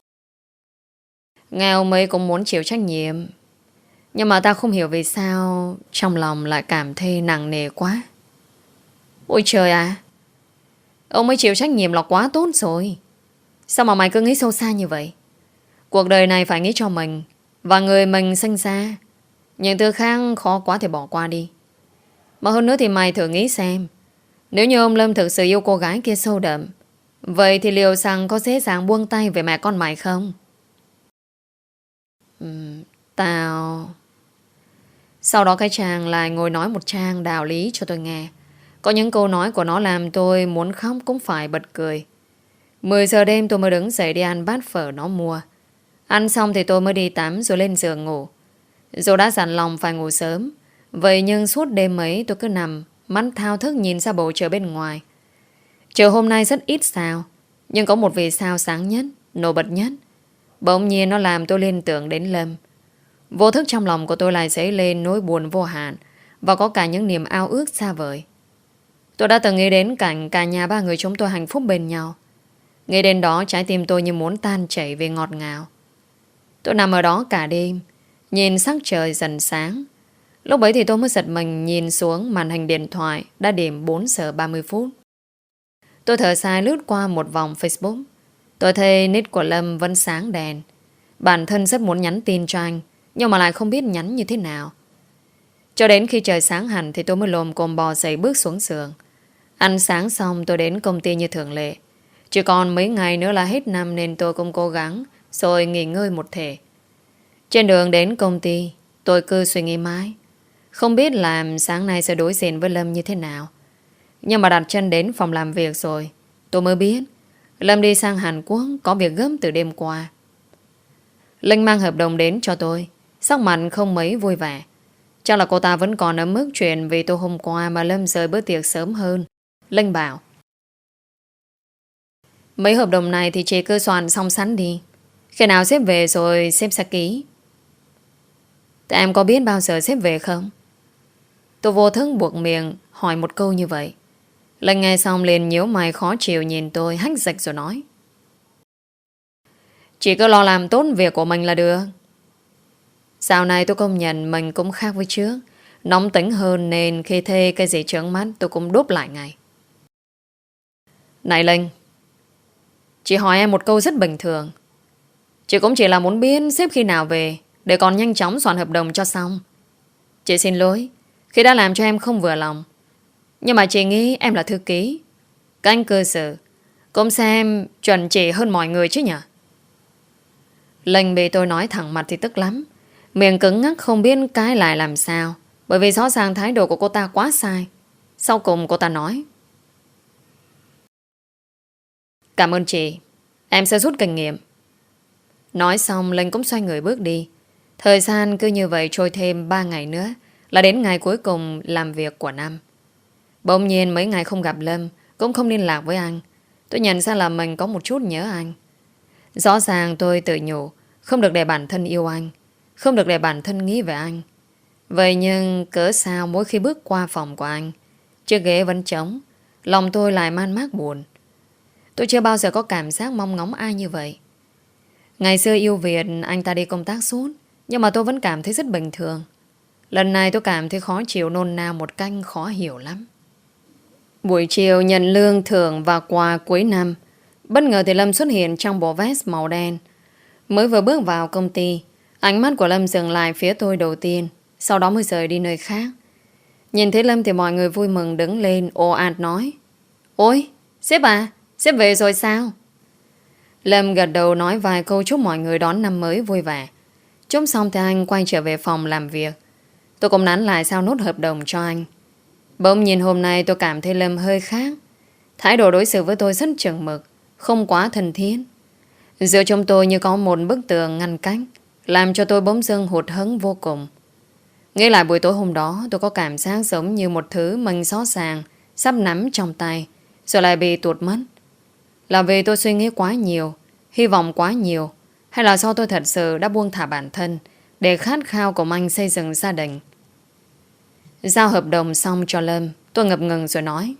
A: Nghe ông ấy cũng muốn chịu trách nhiệm, nhưng mà tao không hiểu vì sao trong lòng lại cảm thấy nặng nề quá. Ôi trời à, ông ấy chịu trách nhiệm là quá tốt rồi. Sao mà mày cứ nghĩ sâu xa như vậy? Cuộc đời này phải nghĩ cho mình và người mình sinh ra. Những thứ khác khó quá thì bỏ qua đi. Mà hơn nữa thì mày thử nghĩ xem, nếu như ông Lâm thực sự yêu cô gái kia sâu đậm, vậy thì liệu rằng có dễ dàng buông tay về mẹ con mày không? Uhm, tao... Sau đó cái Trang lại ngồi nói một trang đạo lý cho tôi nghe. Có những câu nói của nó làm tôi muốn khóc cũng phải bật cười. Mười giờ đêm tôi mới đứng dậy đi ăn bát phở nó mua. Ăn xong thì tôi mới đi tắm rồi lên giường ngủ. Dù đã dặn lòng phải ngủ sớm, vậy nhưng suốt đêm ấy tôi cứ nằm, mắt thao thức nhìn ra bầu trời bên ngoài. Trời hôm nay rất ít sao, nhưng có một vì sao sáng nhất, nổi bật nhất. Bỗng nhiên nó làm tôi liên tưởng đến Lâm. Vô thức trong lòng của tôi lại dấy lên nỗi buồn vô hạn, và có cả những niềm ao ước xa vời. Tôi đã từng nghĩ đến cảnh cả nhà ba người chúng tôi hạnh phúc bên nhau. Nghĩ đến đó trái tim tôi như muốn tan chảy vì ngọt ngào. Tôi nằm ở đó cả đêm, nhìn sắc trời dần sáng. Lúc ấy thì tôi mới giật mình nhìn xuống màn hình điện thoại. Đã điểm bốn giờ ba mươi phút. Tôi thở dài lướt qua một vòng Facebook. Tôi thấy nick của Lâm vẫn sáng đèn. Bản thân rất muốn nhắn tin cho anh, nhưng mà lại không biết nhắn như thế nào. Cho đến khi trời sáng hẳn thì tôi mới lồm cồm bò dậy bước xuống giường. Ăn sáng xong tôi đến công ty như thường lệ. Chỉ còn mấy ngày nữa là hết năm, nên tôi cũng cố gắng rồi nghỉ ngơi một thể. Trên đường đến công ty, tôi cứ suy nghĩ mãi, không biết làm sáng nay sẽ đối diện với Lâm như thế nào. Nhưng mà đặt chân đến phòng làm việc rồi, tôi mới biết Lâm đi sang Hàn Quốc có việc gấp từ đêm qua. Linh mang hợp đồng đến cho tôi, sắc mặt không mấy vui vẻ. Chắc là cô ta vẫn còn ở mức chuyện vì tôi hôm qua mà Lâm rời bữa tiệc sớm hơn. Linh bảo: Mấy hợp đồng này thì chị cứ soạn xong sẵn đi, khi nào sếp về rồi sếp sẽ ký. Thế em có biết bao giờ sếp về không? Tôi vô thức buộc miệng hỏi một câu như vậy. Linh nghe xong liền nhíu mày khó chịu nhìn tôi hách dịch rồi nói: Chị cứ lo làm tốt việc của mình là được. Dạo này tôi công nhận mình cũng khác với trước, nóng tính hơn, nên khi thê cái gì trướng mắt tôi cũng đúp lại ngay. Này Linh, chị hỏi em một câu rất bình thường. Chị cũng chỉ là muốn biết sếp khi nào về, để còn nhanh chóng soạn hợp đồng cho xong. Chị xin lỗi khi đã làm cho em không vừa lòng, nhưng mà chị nghĩ em là thư ký, các anh cơ sở cũng xem chuẩn chỉ hơn mọi người chứ nhỉ? Linh bị tôi nói thẳng mặt thì tức lắm. Miệng cứng ngắc không biết cái lại làm sao. Bởi vì rõ ràng thái độ của cô ta quá sai. Sau cùng cô ta nói: Cảm ơn chị, em sẽ rút kinh nghiệm. Nói xong Linh cũng xoay người bước đi. Thời gian cứ như vậy trôi thêm ba ngày nữa là đến ngày cuối cùng làm việc của năm. Bỗng nhiên mấy ngày không gặp Lâm, cũng không liên lạc với anh. Tôi nhận ra là mình có một chút nhớ anh. Rõ ràng tôi tự nhủ không được để bản thân yêu anh, không được để bản thân nghĩ về anh. Vậy nhưng cỡ sao mỗi khi bước qua phòng của anh, chiếc ghế vẫn trống, lòng tôi lại man mác buồn. Tôi chưa bao giờ có cảm giác mong ngóng ai như vậy. Ngày xưa yêu Việt anh ta đi công tác suốt, nhưng mà tôi vẫn cảm thấy rất bình thường. Lần này tôi cảm thấy khó chịu nôn nao một cách khó hiểu lắm. Buổi chiều nhận lương thưởng và quà cuối năm, bất ngờ thì Lâm xuất hiện trong bộ vest màu đen. Mới vừa bước vào công ty, ánh mắt của Lâm dừng lại phía tôi đầu tiên, sau đó mới rời đi nơi khác. Nhìn thấy Lâm thì mọi người vui mừng đứng lên ồ ạt nói: Ôi, sếp à, sếp về rồi sao? Lâm gật đầu nói vài câu chúc mọi người đón năm mới vui vẻ. Chúc xong thì anh quay trở về phòng làm việc. Tôi cũng nắn lại sao nốt hợp đồng cho anh. Bỗng nhìn hôm nay tôi cảm thấy Lâm hơi khác. Thái độ đối xử với tôi rất chừng mực, không quá thân thiết. Giữa chúng tôi như có một bức tường ngăn cách, làm cho tôi bỗng dưng hụt hẫng vô cùng. Nghĩ lại buổi tối hôm đó, tôi có cảm giác giống như một thứ mình rõ ràng sắp nắm trong tay, rồi lại bị tuột mất. Là vì tôi suy nghĩ quá nhiều, hy vọng quá nhiều, hay là do tôi thật sự đã buông thả bản thân để khát khao của anh xây dựng gia đình? Giao hợp đồng xong cho Lâm, tôi ngập ngừng rồi nói: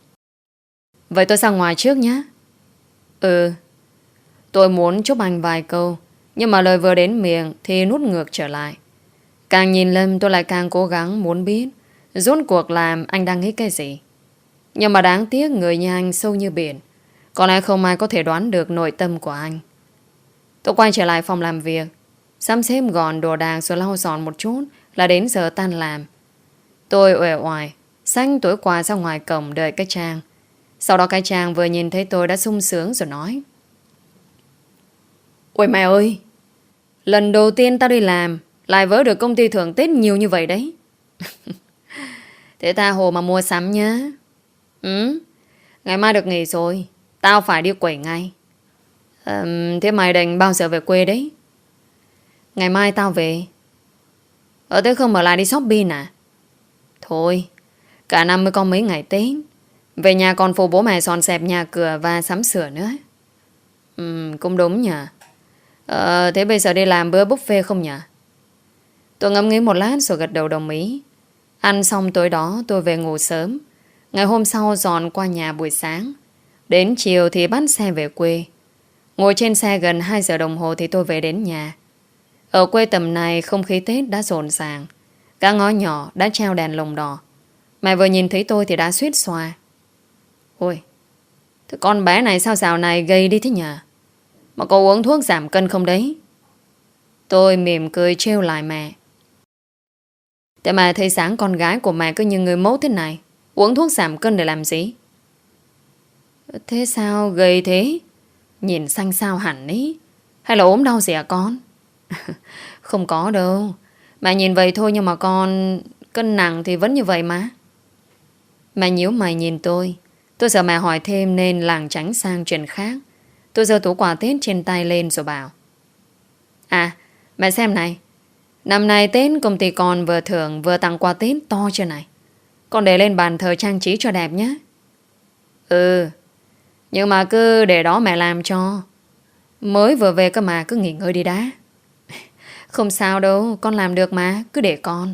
A: Vậy tôi ra ngoài trước nhé. Ừ. Tôi muốn chúc anh vài câu, nhưng mà lời vừa đến miệng thì nuốt ngược trở lại. Càng nhìn Lâm tôi lại càng cố gắng muốn biết rốt cuộc làm anh đang nghĩ cái gì. Nhưng mà đáng tiếc người nhà anh sâu như biển, có lẽ không ai có thể đoán được nội tâm của anh. Tôi quay trở lại phòng làm việc, sắm xếp gọn đồ đạc rồi lau dọn một chút là đến giờ tan làm. Tôi uể oải xách túi quà ra ngoài cổng đợi cái Trang. Sau đó cái Trang vừa nhìn thấy tôi đã sung sướng rồi nói: Ôi mẹ ơi, lần đầu tiên tao đi làm lại vớ được công ty thưởng Tết nhiều như vậy đấy. Thế tha hồ mà mua sắm nhá. Ừ, ngày mai được nghỉ rồi, tao phải đi quẩy ngay. à, Thế mày định bao giờ về quê đấy? Ngày mai tao về. Ở thế không ở lại đi shopping à? Thôi, cả năm mới có mấy ngày Tết, về nhà còn phụ bố mẹ dọn dẹp nhà cửa và sắm sửa nữa. Ừ, cũng đúng nhỉ. Ờ, thế bây giờ đi làm bữa buffet không nhỉ? Tôi ngẫm nghĩ một lát rồi gật đầu đồng ý. Ăn xong tối đó tôi về ngủ sớm. Ngày hôm sau dọn qua nhà buổi sáng. Đến chiều thì bắt xe về quê. Ngồi trên xe gần hai giờ đồng hồ thì tôi về đến nhà. Ở quê tầm này không khí Tết đã rộn ràng. Các ngõ nhỏ đã treo đèn lồng đỏ. Mẹ vừa nhìn thấy tôi thì đã suýt xoa. Ôi, thế con bé này sao dạo này gầy đi thế nhỉ? Mà có uống thuốc giảm cân không đấy? Tôi mỉm cười trêu lại mẹ. Thế mà thấy sáng con gái của mẹ cứ như người mẫu thế này, uống thuốc giảm cân để làm gì? Thế sao gầy thế? Nhìn xanh xao hẳn ý. Hay là ốm đau gì à con? Không có đâu. Mẹ nhìn vậy thôi nhưng mà con cân nặng thì vẫn như vậy mà. Mẹ nhíu mày nhìn tôi. Tôi sợ mẹ hỏi thêm nên lảng tránh sang chuyện khác. Tôi giơ tủ quà Tết trên tay lên rồi bảo: À, mẹ xem này. Năm nay Tết công ty con vừa thưởng vừa tặng quà Tết to chưa này. Con để lên bàn thờ trang trí cho đẹp nhé. Ừ, nhưng mà cứ để đó mẹ làm cho. Mới vừa về cơ mà, cứ nghỉ ngơi đi đã. Không sao đâu, con làm được mà, cứ để con.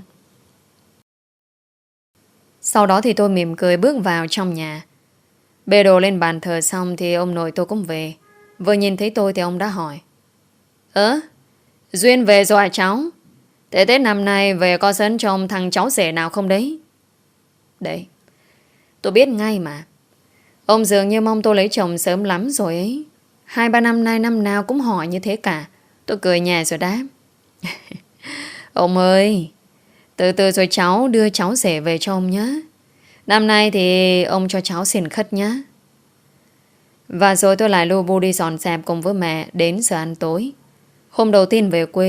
A: Sau đó thì tôi mỉm cười bước vào trong nhà. Bê đồ lên bàn thờ xong thì ông nội tôi cũng về. Vừa nhìn thấy tôi thì ông đã hỏi: Ơ, Duyên về rồi à cháu? Thế Tết năm nay về có dẫn cho ông thằng cháu rể nào không đấy? Đấy, tôi biết ngay mà. Ông dường như mong tôi lấy chồng sớm lắm rồi ấy. Hai ba năm nay năm nào cũng hỏi như thế cả. Tôi cười nhẹ rồi đáp: Ông ơi, từ từ rồi cháu đưa cháu rể về cho ông nhé. Năm nay thì ông cho cháu xin khất nhé. Và rồi tôi lại lu bu đi dọn dẹp cùng với mẹ đến giờ ăn tối. Hôm đầu tiên về quê,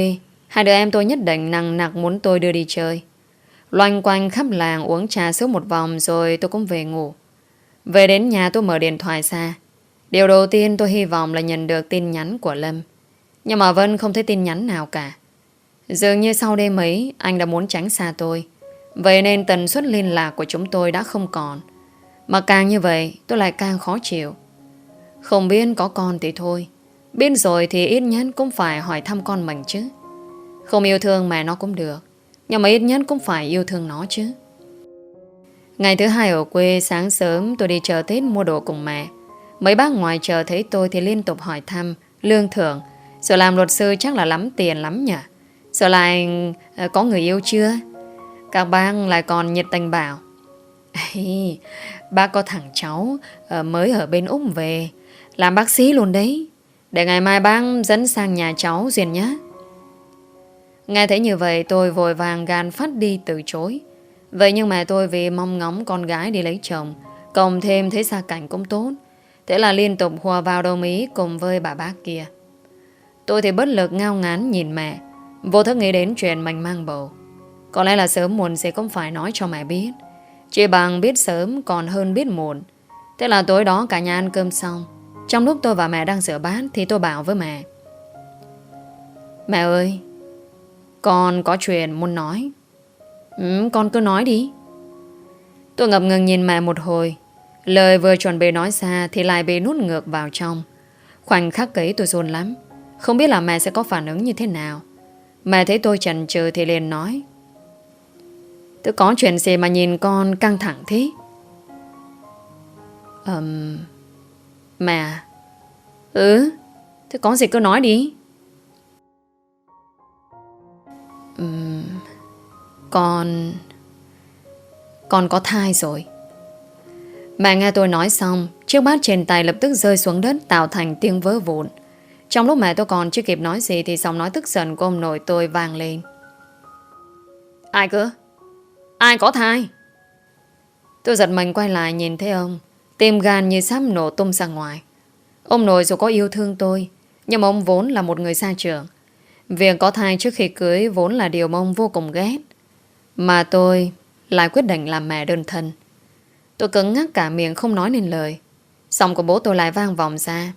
A: Hai đứa em tôi nhất định nằng nặc muốn tôi đưa đi chơi. Loanh quanh khắp làng uống trà sữa một vòng rồi tôi cũng về ngủ. Về đến nhà tôi mở điện thoại ra. Điều đầu tiên tôi hy vọng là nhận được tin nhắn của Lâm. Nhưng mà Vân không thấy tin nhắn nào cả. Dường như sau đêm ấy anh đã muốn tránh xa tôi. Vậy nên tần suất liên lạc của chúng tôi đã không còn. Mà càng như vậy tôi lại càng khó chịu. Không biết có con thì thôi, biết rồi thì ít nhất cũng phải hỏi thăm con mình chứ. Không yêu thương mẹ nó cũng được, nhưng mà ít nhất cũng phải yêu thương nó chứ. Ngày thứ hai ở quê, sáng sớm tôi đi chợ Tết mua đồ cùng mẹ. Mấy bác ngoài chợ thấy tôi thì liên tục hỏi thăm lương thưởng. Sợ làm luật sư chắc là lắm tiền lắm nhỉ. Sợ lại uh, có người yêu chưa. Các bác lại còn nhiệt tình bảo: Ê, bác có thằng cháu uh, mới ở bên Úc về, làm bác sĩ luôn đấy. Để ngày mai bác dẫn sang nhà cháu Duyên nhé. Nghe thấy như vậy tôi vội vàng gan phát đi từ chối. Vậy nhưng mà tôi vì mong ngóng con gái đi lấy chồng, cộng thêm thấy gia cảnh cũng tốt, thế là liên tục hòa vào đồng ý cùng với bà bác kia. Tôi thì bất lực ngao ngán nhìn mẹ, vô thức nghĩ đến chuyện mình mang bầu. Có lẽ là sớm muộn sẽ cũng phải nói cho mẹ biết, chỉ bằng biết sớm còn hơn biết muộn. Thế là tối đó cả nhà ăn cơm xong. Trong lúc tôi và mẹ đang rửa bát thì tôi bảo với mẹ: Mẹ ơi, con có chuyện muốn nói. Ừ, con cứ nói đi. Tôi ngập ngừng nhìn mẹ một hồi. Lời vừa chuẩn bị nói ra thì lại bị nuốt ngược vào trong. Khoảnh khắc ấy tôi run lắm, không biết là mẹ sẽ có phản ứng như thế nào. Mẹ thấy tôi chần chừ thì liền nói: Tôi có chuyện gì mà nhìn con căng thẳng thế? Ừm... Mẹ... Ừ, thế có gì cứ nói đi. Ừm... Con... Con có thai rồi. Mẹ nghe tôi nói xong, chiếc bát trên tay lập tức rơi xuống đất tạo thành tiếng vỡ vụn. Trong lúc mẹ tôi còn chưa kịp nói gì thì giọng nói tức giận của ông nội tôi vang lên: Ai cơ? Ai có thai? Tôi giật mình quay lại nhìn thấy ông, tim gan như sắp nổ tung ra ngoài. Ông nội dù có yêu thương tôi, nhưng mà ông vốn là một người xa trường. Việc có thai trước khi cưới vốn là điều mà ông vô cùng ghét. Mà tôi lại quyết định làm mẹ đơn thân. Tôi cứng ngắc cả miệng không nói nên lời. Giọng của bố tôi lại vang vọng ra: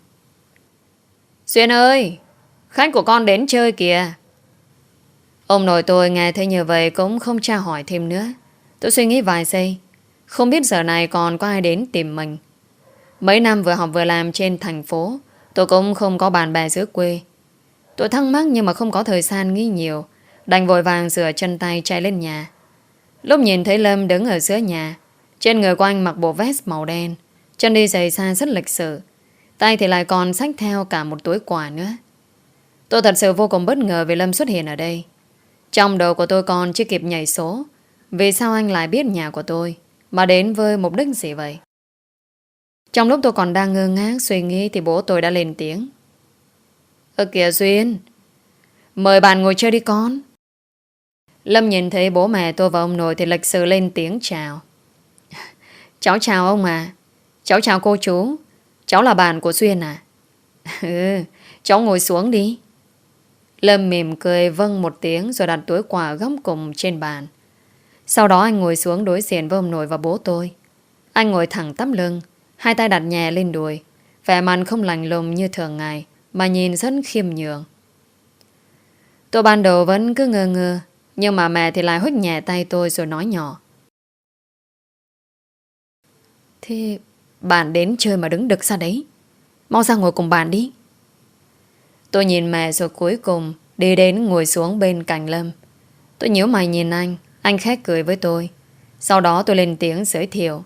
A: Xuyên ơi, khách của con đến chơi kìa. Ông nội tôi nghe thấy như vậy cũng không tra hỏi thêm nữa. Tôi suy nghĩ vài giây, không biết giờ này còn có ai đến tìm mình. Mấy năm vừa học vừa làm trên thành phố, tôi cũng không có bạn bè dưới quê. Tôi thắc mắc nhưng mà không có thời gian nghĩ nhiều, đành vội vàng rửa chân tay chạy lên nhà. Lúc nhìn thấy Lâm đứng ở giữa nhà, trên người của anh mặc bộ vest màu đen, chân đi giày xa rất lịch sự, tay thì lại còn xách theo cả một túi quà nữa. Tôi thật sự vô cùng bất ngờ vì Lâm xuất hiện ở đây. Trong đầu của tôi còn chưa kịp nhảy số, vì sao anh lại biết nhà của tôi, mà đến với mục đích gì vậy? Trong lúc tôi còn đang ngơ ngác suy nghĩ thì bố tôi đã lên tiếng: Ơ kìa Duyên, mời bạn ngồi chơi đi con. Lâm nhìn thấy bố mẹ tôi và ông nội thì lịch sự lên tiếng chào. Cháu chào ông à. Cháu chào cô chú. Cháu là bạn của Duyên à? Ừ, cháu ngồi xuống đi. Lâm mỉm cười vâng một tiếng rồi đặt túi quà góc cùng trên bàn. Sau đó anh ngồi xuống đối diện với ông nội và bố tôi. Anh ngồi thẳng tắp lưng, hai tay đặt nhẹ lên đùi, vẻ mặt không lạnh lùng như thường ngày, mà nhìn rất khiêm nhường. Tôi ban đầu vẫn cứ ngơ ngơ, nhưng mà mẹ thì lại huých nhẹ tay tôi rồi nói nhỏ: Thế bạn đến chơi mà đứng đực ra đấy, mau ra ngồi cùng bạn đi. Tôi nhìn mẹ rồi cuối cùng đi đến ngồi xuống bên cạnh Lâm. Tôi nhíu mày nhìn anh, anh khẽ cười với tôi. Sau đó tôi lên tiếng giới thiệu: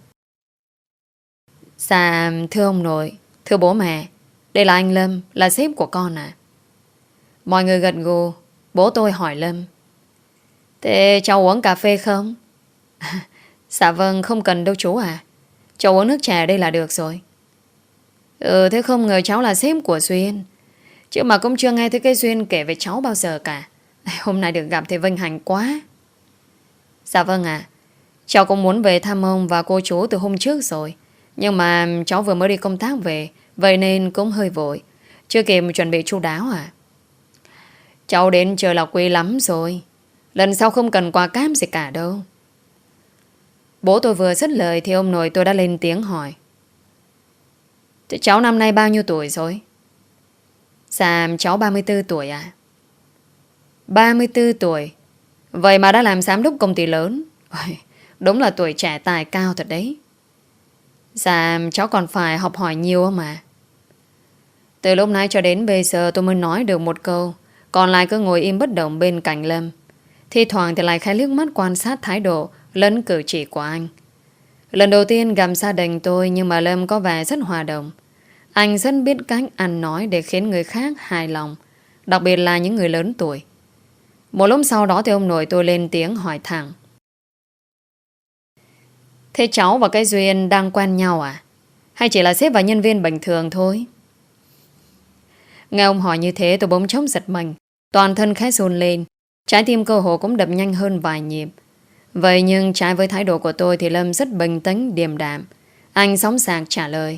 A: Dạ thưa ông nội, thưa bố mẹ, đây là anh Lâm, là sếp của con à. Mọi người gật gù. Bố tôi hỏi Lâm: Thế cháu uống cà phê không? Dạ vâng, không cần đâu chú à, cháu uống nước trà ở đây là được rồi. Ừ, thế không ngờ cháu là sếp của Duyên, chứ mà cũng chưa nghe thấy cái Duyên kể về cháu bao giờ cả. Hôm nay được gặp thì vinh hạnh quá. Dạ vâng ạ, cháu cũng muốn về thăm ông và cô chú từ hôm trước rồi, nhưng mà cháu vừa mới đi công tác về, vậy nên cũng hơi vội, chưa kịp chuẩn bị chu đáo à. Cháu đến chơi là quý lắm rồi. Lần sau không cần quà cáp gì cả đâu. Bố tôi vừa dứt lời thì ông nội tôi đã lên tiếng hỏi. Thế cháu năm nay bao nhiêu tuổi rồi? Dạ cháu ba mươi tư tuổi à? ba mươi tư tuổi. Vậy mà đã làm giám đốc công ty lớn. Ôi, đúng là tuổi trẻ tài cao thật đấy. Dạ cháu còn phải học hỏi nhiều mà. Từ lúc nãy cho đến bây giờ tôi mới nói được một câu. Còn lại cứ ngồi im bất động bên cạnh Lâm. Thi thoảng thì lại khẽ liếc mắt quan sát thái độ lẫn cử chỉ của anh. Lần đầu tiên gặp gia đình tôi, nhưng mà Lâm có vẻ rất hòa đồng. Anh rất biết cách ăn nói để khiến người khác hài lòng, đặc biệt là những người lớn tuổi. Một lúc sau đó thì ông nội tôi lên tiếng hỏi thẳng. Thế cháu và cái Duyên đang quen nhau à? Hay chỉ là sếp và nhân viên bình thường thôi? Nghe ông hỏi như thế tôi bỗng chốc giật mình. Toàn thân khẽ run lên. Trái tim cơ hồ cũng đập nhanh hơn vài nhịp. Vậy nhưng trái với thái độ của tôi thì Lâm rất bình tĩnh, điềm đạm. Anh sóng sạc trả lời.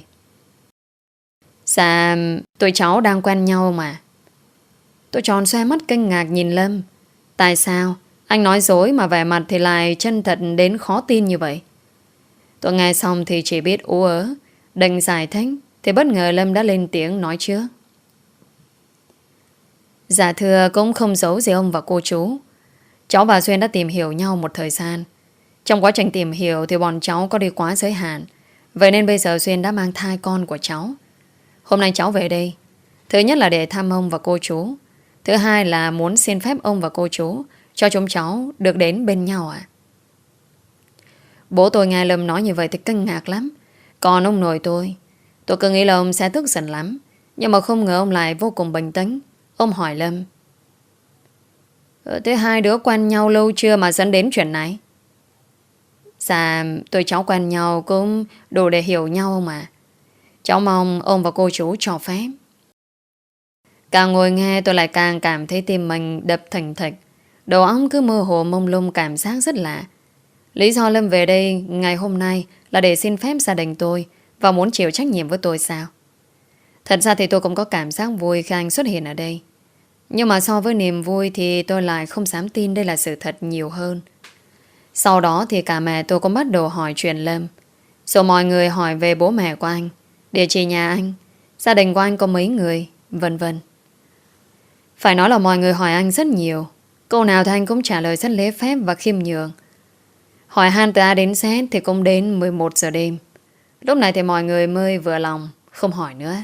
A: Dạ, tụi cháu đang quen nhau mà. Tôi tròn xoe mắt kinh ngạc nhìn Lâm. Tại sao? Anh nói dối mà vẻ mặt thì lại chân thật đến khó tin như vậy. Tôi nghe xong thì chỉ biết ú ớ. Định giải thích thì bất ngờ Lâm đã lên tiếng nói trước. Dạ thưa, cũng không giấu gì ông và cô chú. Cháu và Duyên đã tìm hiểu nhau một thời gian. Trong quá trình tìm hiểu thì bọn cháu có đi quá giới hạn. Vậy nên bây giờ Duyên đã mang thai con của cháu. Hôm nay cháu về đây, thứ nhất là để thăm ông và cô chú. Thứ hai là muốn xin phép ông và cô chú cho chúng cháu được đến bên nhau ạ. Bố tôi nghe Lâm nói như vậy thì kinh ngạc lắm. Còn ông nội tôi, tôi cứ nghĩ là ông sẽ tức giận lắm. Nhưng mà không ngờ ông lại vô cùng bình tĩnh. Ông hỏi Lâm. Thế hai đứa quen nhau lâu chưa mà dẫn đến chuyện này? Dạ, tôi cháu quen nhau cũng đủ để hiểu nhau mà. Cháu mong ông và cô chú cho phép. Càng ngồi nghe tôi lại càng cảm thấy tim mình đập thình thịch. Đầu óc cứ mơ hồ mông lung cảm giác rất lạ. Lý do Lâm về đây ngày hôm nay là để xin phép gia đình tôi và muốn chịu trách nhiệm với tôi sao? Thật ra thì tôi cũng có cảm giác vui khi anh xuất hiện ở đây. Nhưng mà so với niềm vui thì tôi lại không dám tin đây là sự thật nhiều hơn. Sau đó thì cả mẹ tôi cũng bắt đầu hỏi chuyện Lâm. Rồi mọi người hỏi về bố mẹ của anh, địa chỉ nhà anh, gia đình của anh có mấy người, vân vân. Phải nói là mọi người hỏi anh rất nhiều. Câu nào thì anh cũng trả lời rất lễ phép và khiêm nhường. Hỏi han từ A đến Z thì cũng đến mười một giờ đêm. Lúc này thì mọi người mới vừa lòng, không hỏi nữa.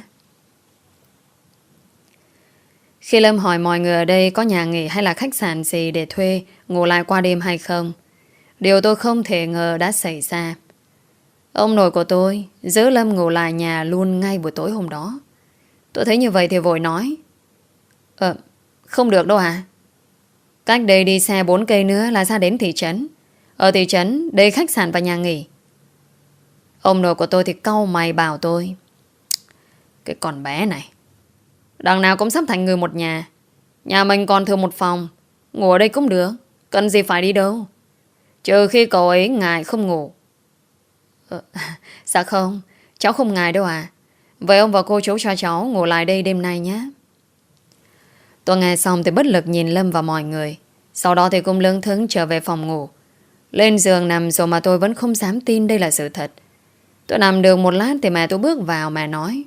A: Khi Lâm hỏi mọi người ở đây có nhà nghỉ hay là khách sạn gì để thuê ngủ lại qua đêm hay không, điều tôi không thể ngờ đã xảy ra. Ông nội của tôi giữ Lâm ngủ lại nhà luôn ngay buổi tối hôm đó. Tôi thấy như vậy thì vội nói. Ờ, không được đâu à? Cách đây đi xe bốn cây nữa là ra đến thị trấn. Ở thị trấn đây khách sạn và nhà nghỉ. Ông nội của tôi thì cau mày bảo tôi. Cái con bé này, đằng nào cũng sắp thành người một nhà. Nhà mình còn thừa một phòng, ngủ ở đây cũng được, cần gì phải đi đâu. Trừ khi cậu ấy ngại không ngủ. Ờ, dạ không, cháu không ngại đâu à. Vậy ông và cô chú cho cháu ngủ lại đây đêm nay nhé. Tôi nghe xong thì bất lực nhìn Lâm và mọi người. Sau đó thì cũng lững thững trở về phòng ngủ. Lên giường nằm rồi mà tôi vẫn không dám tin đây là sự thật. Tôi nằm được một lát thì mẹ tôi bước vào, mẹ nói.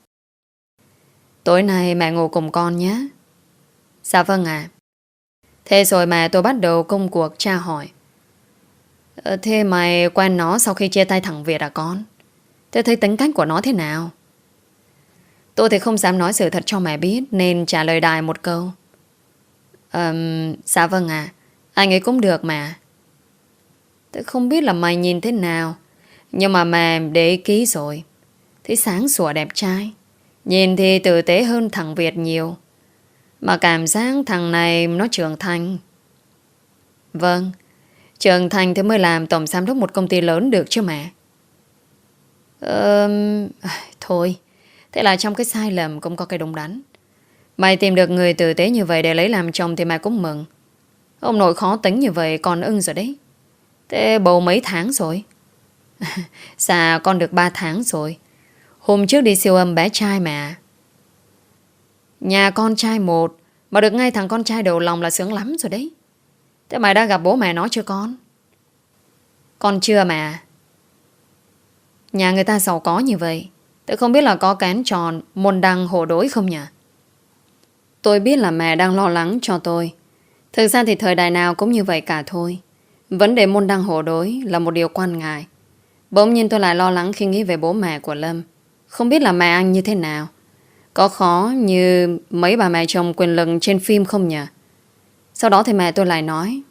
A: Tối nay mẹ ngủ cùng con nhé. Dạ vâng ạ. Thế rồi mẹ tôi bắt đầu công cuộc tra hỏi. Ờ, thế mày quen nó sau khi chia tay thằng Việt à con? Thế thấy tính cách của nó thế nào? Tôi thì không dám nói sự thật cho mẹ biết nên trả lời đại một câu. um, Dạ vâng ạ. Anh ấy cũng được mà. Tôi không biết là mày nhìn thế nào, nhưng mà mẹ để ý kỹ rồi. Thấy sáng sủa đẹp trai, nhìn thì tử tế hơn thằng Việt nhiều. Mà cảm giác thằng này nó trưởng thành. Vâng, trưởng thành thì mới làm tổng giám đốc một công ty lớn được chứ mẹ. Ờ... Thôi, thế là trong cái sai lầm cũng có cái đúng đắn. Mày tìm được người tử tế như vậy để lấy làm chồng thì mẹ cũng mừng. Ông nội khó tính như vậy còn ưng rồi đấy. Thế bầu mấy tháng rồi? Dạ con được ba tháng rồi. Hôm trước đi siêu âm bé trai mà. Nhà con trai một, Mà được ngay thằng con trai đầu lòng là sướng lắm rồi đấy. Thế mày đã gặp bố mẹ nó chưa con? Con chưa mà. Nhà người ta giàu có như vậy, tôi không biết là có kén tròn môn đăng hộ đối không nhỉ? Tôi biết là mẹ đang lo lắng cho tôi. Thực ra thì thời đại nào cũng như vậy cả thôi. Vấn đề môn đăng hộ đối là một điều quan ngại. Bỗng nhiên tôi lại lo lắng khi nghĩ về bố mẹ của Lâm. Không biết là mẹ anh như thế nào. Có khó như mấy bà mẹ chồng quyền lực trên phim không nhỉ? Sau đó thì mẹ tôi lại nói: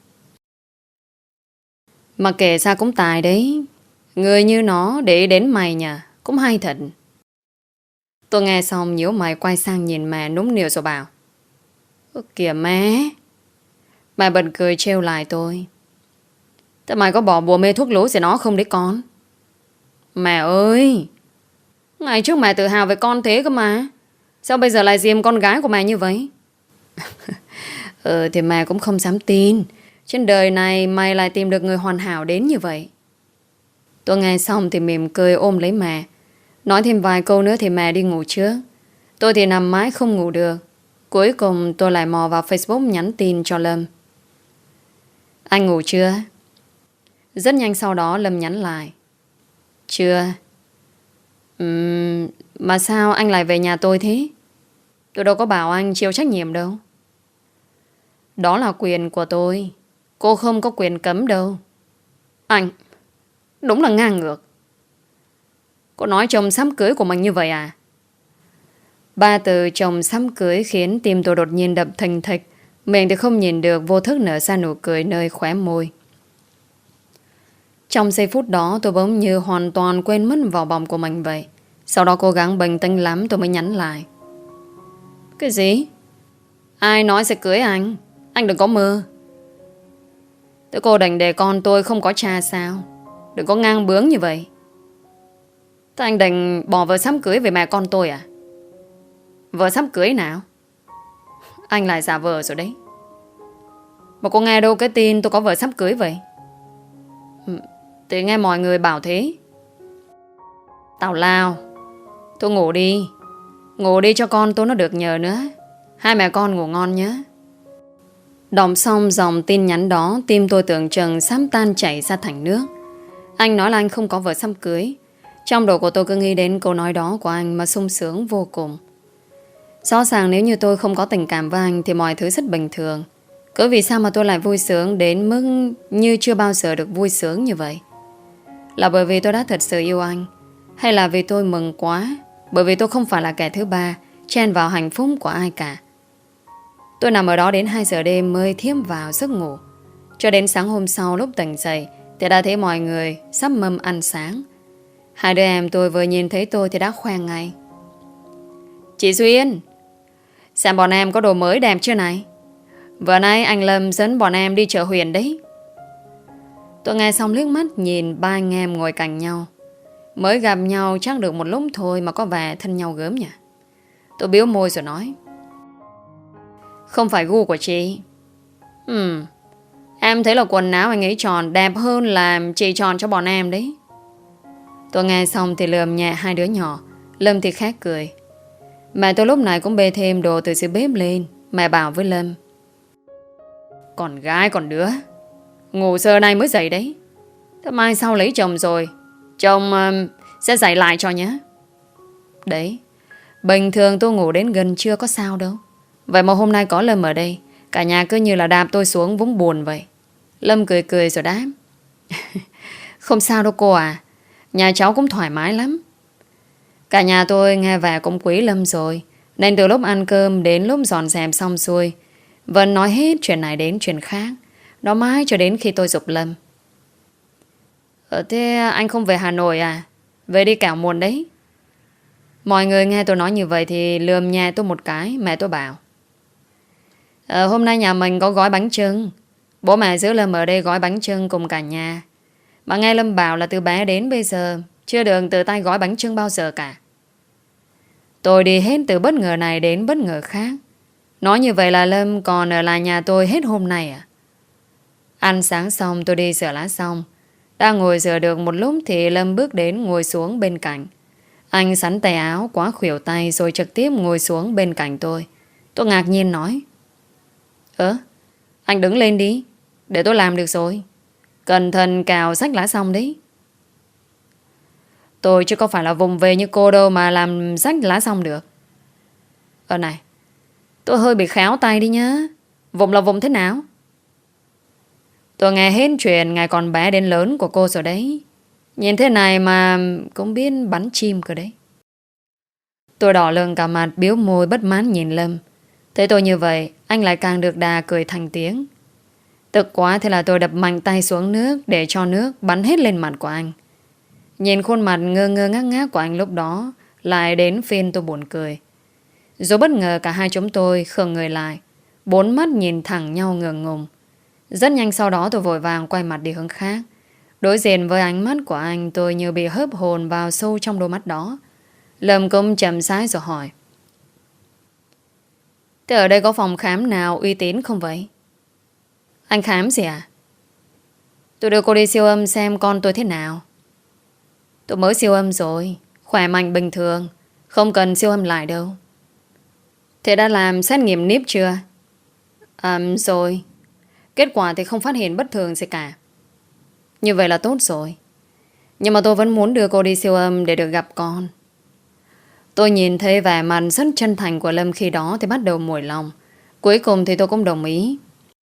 A: mà kể ra cũng tài đấy. Người như nó để ý đến mày nhỉ? Cũng hay thật. Tôi nghe xong nhíu mày quay sang nhìn mẹ nũng nịu rồi bảo: Ơ kìa mẹ. Mẹ bật cười trêu lại tôi: thế mày có bỏ bùa mê thuốc lú gì nó không đấy con? Mẹ ơi, ngày trước mẹ tự hào về con thế cơ mà. Sao bây giờ lại diêm con gái của mẹ như vậy? Ừ thì mẹ cũng không dám tin. Trên đời này mày lại tìm được người hoàn hảo đến như vậy. Tôi nghe xong thì mỉm cười ôm lấy mẹ. Nói thêm vài câu nữa thì mẹ đi ngủ trước. Tôi thì nằm mãi không ngủ được. Cuối cùng tôi lại mò vào Facebook nhắn tin cho Lâm: anh ngủ chưa? Rất nhanh sau đó Lâm nhắn lại: chưa. Uhm, mà sao anh lại về nhà tôi thế? Tôi đâu có bảo anh chịu trách nhiệm đâu. Đó là quyền của tôi. Cô không có quyền cấm đâu. Anh đúng là ngang ngược. Cô nói chồng sắp cưới của mình như vậy à? Ba từ chồng sắp cưới khiến tim tôi đột nhiên đập thình thịch. Mình thì không nhìn được, vô thức nở ra nụ cười nơi khóe môi. Trong giây phút đó tôi bỗng như hoàn toàn quên mất vào bóng của mình vậy. Sau đó cố gắng bình tĩnh lắm tôi mới nhắn lại: cái gì? Ai nói sẽ cưới anh? Anh đừng có mơ. Thế cô đành để con tôi không có cha sao? Đừng có ngang bướng như vậy. Thế anh đành bỏ vợ sắp cưới về mẹ con tôi à? Vợ sắp cưới nào? Anh lại giả vờ rồi đấy. Mà cô nghe đâu cái tin tôi có vợ sắp cưới vậy? Thì nghe mọi người bảo thế. Tào lao. Tôi ngủ đi. Ngủ đi cho con tôi nó được nhờ nữa. Hai mẹ con ngủ ngon nhé. Đọc xong dòng tin nhắn đó, tim tôi tưởng chừng sắp tan chảy ra thành nước. Anh nói là anh không có vợ sắp cưới. Trong đầu của tôi cứ nghĩ đến câu nói đó của anh mà sung sướng vô cùng. Rõ ràng nếu như tôi không có tình cảm với anh thì mọi thứ rất bình thường. Cứ vì sao mà tôi lại vui sướng đến mức như chưa bao giờ được vui sướng như vậy? Là bởi vì tôi đã thật sự yêu anh, hay là vì tôi mừng quá bởi vì tôi không phải là kẻ thứ ba chen vào hạnh phúc của ai cả? Tôi nằm ở đó đến hai giờ đêm mới thiếp vào giấc ngủ. Cho đến sáng hôm sau lúc tỉnh dậy thì đã thấy mọi người sắp mâm ăn sáng. Hai đứa em tôi vừa nhìn thấy tôi thì đã khoe ngay: chị Duyên, xem bọn em có đồ mới đẹp chưa này? Vừa nãy anh Lâm dẫn bọn em đi chợ Huyền đấy. Tôi nghe xong liếc mắt nhìn ba anh em ngồi cạnh nhau. Mới gặp nhau chắc được một lúc thôi mà có vẻ thân nhau gớm nhỉ. Tôi biếu môi rồi nói: không phải gu của chị. Ừ, em thấy là quần áo anh ấy tròn đẹp hơn là chị tròn cho bọn em đấy. Tôi nghe xong thì lườm nhẹ hai đứa nhỏ. Lâm thì khét cười. Mẹ tôi lúc này cũng bê thêm đồ từ dưới bếp lên. Mẹ bảo với Lâm: còn gái còn đứa, ngủ giờ này mới dậy đấy. Thế mai sau lấy chồng rồi, chồng uh, sẽ dạy lại cho nhé. Đấy, bình thường tôi ngủ đến gần trưa có sao đâu. Vậy mà hôm nay có Lâm ở đây, cả nhà cứ như là đạp tôi xuống vũng buồn vậy. Lâm cười cười rồi đáp: không sao đâu cô à, nhà cháu cũng thoải mái lắm. Cả nhà tôi nghe vẻ cũng quý Lâm rồi, nên từ lúc ăn cơm đến lúc dọn dẹp xong xuôi vẫn nói hết chuyện này đến chuyện khác. Nói mãi cho đến khi tôi giục Lâm: Ờ thế anh không về Hà Nội à? Về đi kẻo muộn đấy. Mọi người nghe tôi nói như vậy thì lườm nhà tôi một cái. Mẹ tôi bảo: ờ, hôm nay nhà mình có gói bánh chưng. Bố mẹ giữ Lâm ở đây gói bánh chưng cùng cả nhà. Mà nghe Lâm bảo là từ bé đến bây giờ chưa được tự tay gói bánh chưng bao giờ cả. Tôi đi hết từ bất ngờ này đến bất ngờ khác. Nói như vậy là Lâm còn ở lại nhà tôi hết hôm nay à? Ăn sáng xong tôi đi rửa lá xong. Đang ngồi rửa được một lúc thì Lâm bước đến ngồi xuống bên cạnh. Anh sắn tay áo quá khuỷu tay rồi trực tiếp ngồi xuống bên cạnh tôi. Tôi ngạc nhiên nói: Ơ, anh đứng lên đi, để tôi làm được rồi. Cẩn thận cào sách lá xong đấy. Tôi chứ có phải là vùng về như cô đâu mà làm sách lá xong được. Ờ này, tôi hơi bị khéo tay đi nhá. Vùng là vùng thế nào? Tôi nghe hết chuyện ngày còn bé đến lớn của cô rồi đấy. Nhìn thế này mà cũng biết bắn chim cơ đấy. Tôi đỏ lừng cả mặt, biếu môi bất mãn nhìn Lâm. Thấy tôi như vậy, anh lại càng được đà cười thành tiếng. Tức quá thế là tôi đập mạnh tay xuống nước để cho nước bắn hết lên mặt của anh. Nhìn khuôn mặt ngơ ngơ ngác ngác của anh lúc đó, lại đến phiên tôi buồn cười. Rồi bất ngờ cả hai chúng tôi khựng người lại, bốn mắt nhìn thẳng nhau ngượng ngùng. Rất nhanh sau đó tôi vội vàng quay mặt đi hướng khác. Đối diện với ánh mắt của anh, tôi như bị hớp hồn vào sâu trong đôi mắt đó. Lâm cũng chậm rãi rồi hỏi: Thế ở đây có phòng khám nào uy tín không vậy? Anh khám gì à? Tôi đưa cô đi siêu âm xem con tôi thế nào. Tôi mới siêu âm rồi, khỏe mạnh bình thường, không cần siêu âm lại đâu. Thế đã làm xét nghiệm níp chưa? À, rồi. Kết quả thì không phát hiện bất thường gì cả. Như vậy là tốt rồi. Nhưng mà tôi vẫn muốn đưa cô đi siêu âm để được gặp con. Tôi nhìn thấy vẻ mặt rất chân thành của Lâm khi đó thì bắt đầu mùi lòng. Cuối cùng thì tôi cũng đồng ý.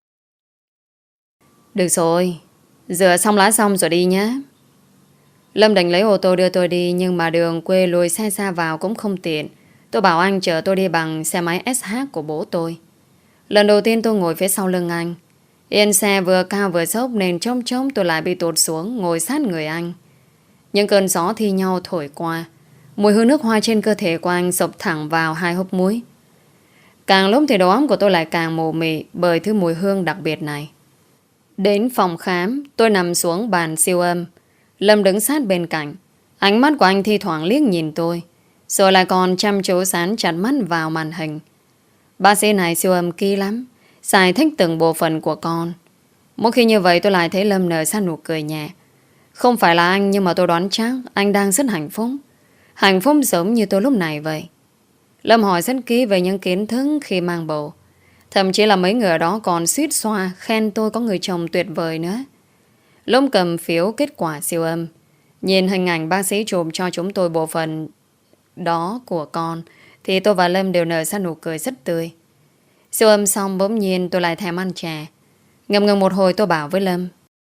A: Được rồi, rửa xong lá xong rồi đi nhé. Lâm định lấy ô tô đưa tôi đi, nhưng mà đường quê lùi xe xa vào cũng không tiện. Tôi bảo anh chở tôi đi bằng xe máy ét hát của bố tôi. Lần đầu tiên tôi ngồi phía sau lưng anh. Yên xe vừa cao vừa dốc nên trông trông tôi lại bị tụt xuống ngồi sát người anh. Những cơn gió thi nhau thổi qua. Mùi hương nước hoa trên cơ thể của anh sộc thẳng vào hai hốc mũi. Càng lúc thì đầu óc của tôi lại càng mù mị bởi thứ mùi hương đặc biệt này. Đến phòng khám, tôi nằm xuống bàn siêu âm. Lâm đứng sát bên cạnh. Ánh mắt của anh thi thoảng liếc nhìn tôi, rồi lại còn chăm chú dán chặt mắt vào màn hình. Bác sĩ này siêu âm kỹ lắm, giải thích từng bộ phận của con. Mỗi khi như vậy tôi lại thấy Lâm nở ra nụ cười nhẹ. Không phải là anh, nhưng mà tôi đoán chắc anh đang rất hạnh phúc. Hạnh phúc giống như tôi lúc này vậy. Lâm hỏi rất kỹ về những kiến thức khi mang bầu. Thậm chí là mấy người ở đó còn suýt xoa khen tôi có người chồng tuyệt vời nữa. Lâm cầm phiếu kết quả siêu âm, nhìn hình ảnh bác sĩ chụp cho chúng tôi bộ phận đó của con, thì tôi và Lâm đều nở ra nụ cười rất tươi. Siêu âm xong bỗng nhiên tôi lại thèm ăn chè. Ngầm ngừng một hồi tôi bảo với Lâm: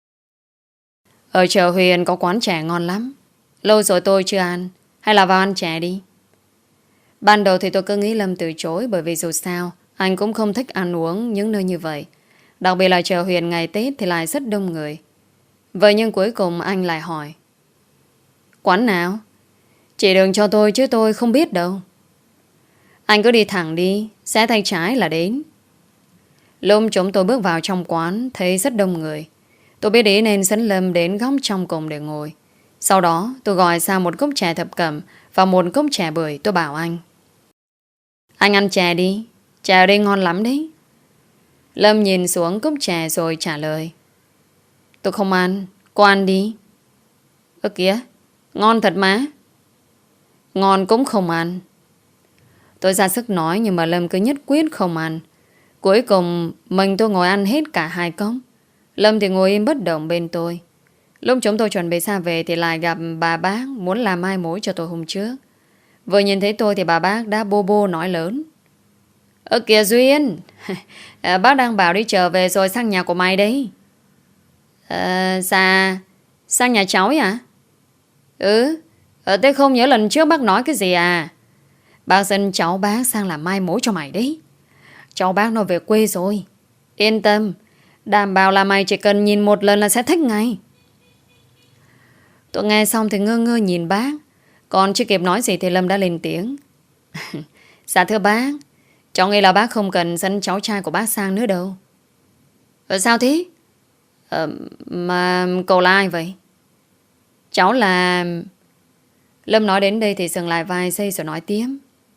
A: Ở chợ Huyền có quán chè ngon lắm, lâu rồi tôi chưa ăn, hay là vào ăn chè đi. Ban đầu thì tôi cứ nghĩ Lâm từ chối, bởi vì dù sao anh cũng không thích ăn uống những nơi như vậy. Đặc biệt là chợ Huyền ngày Tết thì lại rất đông người. Vậy nhưng cuối cùng anh lại hỏi: Quán nào? Chỉ đường cho tôi chứ tôi không biết đâu. Anh cứ đi thẳng đi, sẽ tay trái là đến. Lúc chúng tôi bước vào trong quán, thấy rất đông người. Tôi biết ý nên dẫn Lâm đến góc trong cùng để ngồi. Sau đó tôi gọi sang một cốc chè thập cẩm và một cốc chè bưởi. Tôi bảo anh: Anh ăn chè đi, chè ở đây ngon lắm đấy. Lâm nhìn xuống cốc chè rồi trả lời: Tôi không ăn, cô ăn đi. Ơ kìa, ngon thật má. Ngon cũng không ăn. Tôi ra sức nói nhưng mà Lâm cứ nhất quyết không ăn. Cuối cùng mình tôi ngồi ăn hết cả hai cốc. Lâm thì ngồi im bất động bên tôi. Lúc chúng tôi chuẩn bị xa về thì lại gặp bà bác muốn làm mai mối cho tôi hôm trước. Vừa nhìn thấy tôi thì bà bác đã bô bô nói lớn: Ơ kìa Duyên, bác đang bảo đi trở về rồi sang nhà của mày đấy. Ờ, dạ, sang nhà cháu à? Ừ, ờ, thế không nhớ lần trước bác nói cái gì à? Bác dẫn cháu bác sang làm mai mối cho mày đấy. Cháu bác nó về quê rồi. Yên tâm, đảm bảo là mày chỉ cần nhìn một lần là sẽ thích ngay. Tôi nghe xong thì ngơ ngơ nhìn bác. Còn chưa kịp nói gì thì Lâm đã lên tiếng: Dạ thưa bác, cháu nghĩ là bác không cần dẫn cháu trai của bác sang nữa đâu. Ờ, sao thế? Ờ, mà cậu là ai vậy? Cháu là... Lâm nói đến đây thì dừng lại vài giây rồi nói tiếp: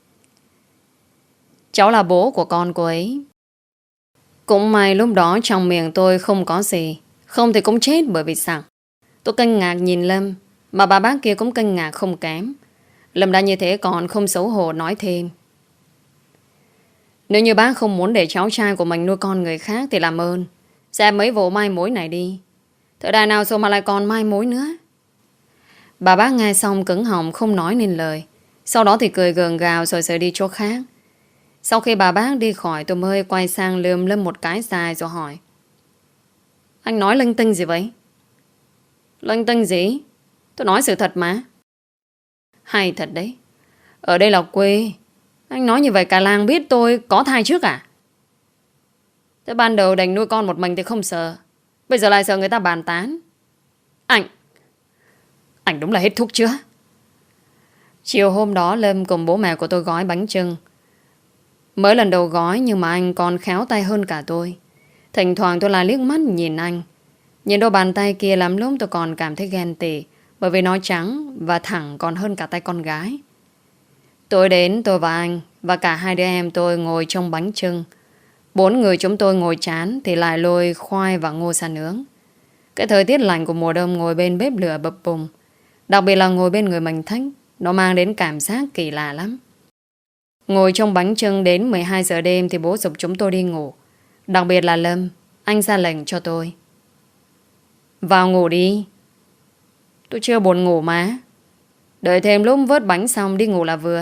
A: Cháu là bố của con cô ấy. Cũng may lúc đó trong miệng tôi không có gì, không thì cũng chết bởi vì sặc. Tôi kinh ngạc nhìn Lâm, mà bà bác kia cũng kinh ngạc không kém. Lâm đã như thế còn không xấu hổ nói thêm: Nếu như bác không muốn để cháu trai của mình nuôi con người khác thì làm ơn xem mấy vụ mai mối này đi. Thời đại nào rồi mà lại còn mai mối nữa. Bà bác nghe xong cứng họng không nói nên lời. Sau đó thì cười gượng gạo rồi rời đi chỗ khác. Sau khi bà bác đi khỏi, tôi mới quay sang lườm Lâm một cái dài rồi hỏi: Anh nói linh tinh gì vậy? Linh tinh gì? Tôi nói sự thật mà. Hay thật đấy. Ở đây là quê. Anh nói như vậy cả làng biết tôi có thai trước à? Thế ban đầu đành nuôi con một mình thì không sợ, bây giờ lại sợ người ta bàn tán. Anh Anh đúng là hết thuốc chưa? Chiều hôm đó Lâm cùng bố mẹ của tôi gói bánh chưng. Mới lần đầu gói nhưng mà anh còn khéo tay hơn cả tôi. Thỉnh thoảng tôi lại liếc mắt nhìn anh. Nhìn đôi bàn tay kia lắm lúc tôi còn cảm thấy ghen tị, bởi vì nó trắng và thẳng còn hơn cả tay con gái. Tôi đến, tôi và anh và cả hai đứa em tôi ngồi trong bánh chưng. Bốn người chúng tôi ngồi chán thì lại lôi khoai và ngô sa nướng. Cái thời tiết lạnh của mùa đông ngồi bên bếp lửa bập bùng, đặc biệt là ngồi bên người mình thích, nó mang đến cảm giác kỳ lạ lắm. Ngồi trong bánh chưng đến mười hai giờ đêm thì bố giục chúng tôi đi ngủ. Đặc biệt là Lâm, anh ra lệnh cho tôi: Vào ngủ đi. Tôi chưa buồn ngủ má. Đợi thêm lúc vớt bánh xong đi ngủ là vừa.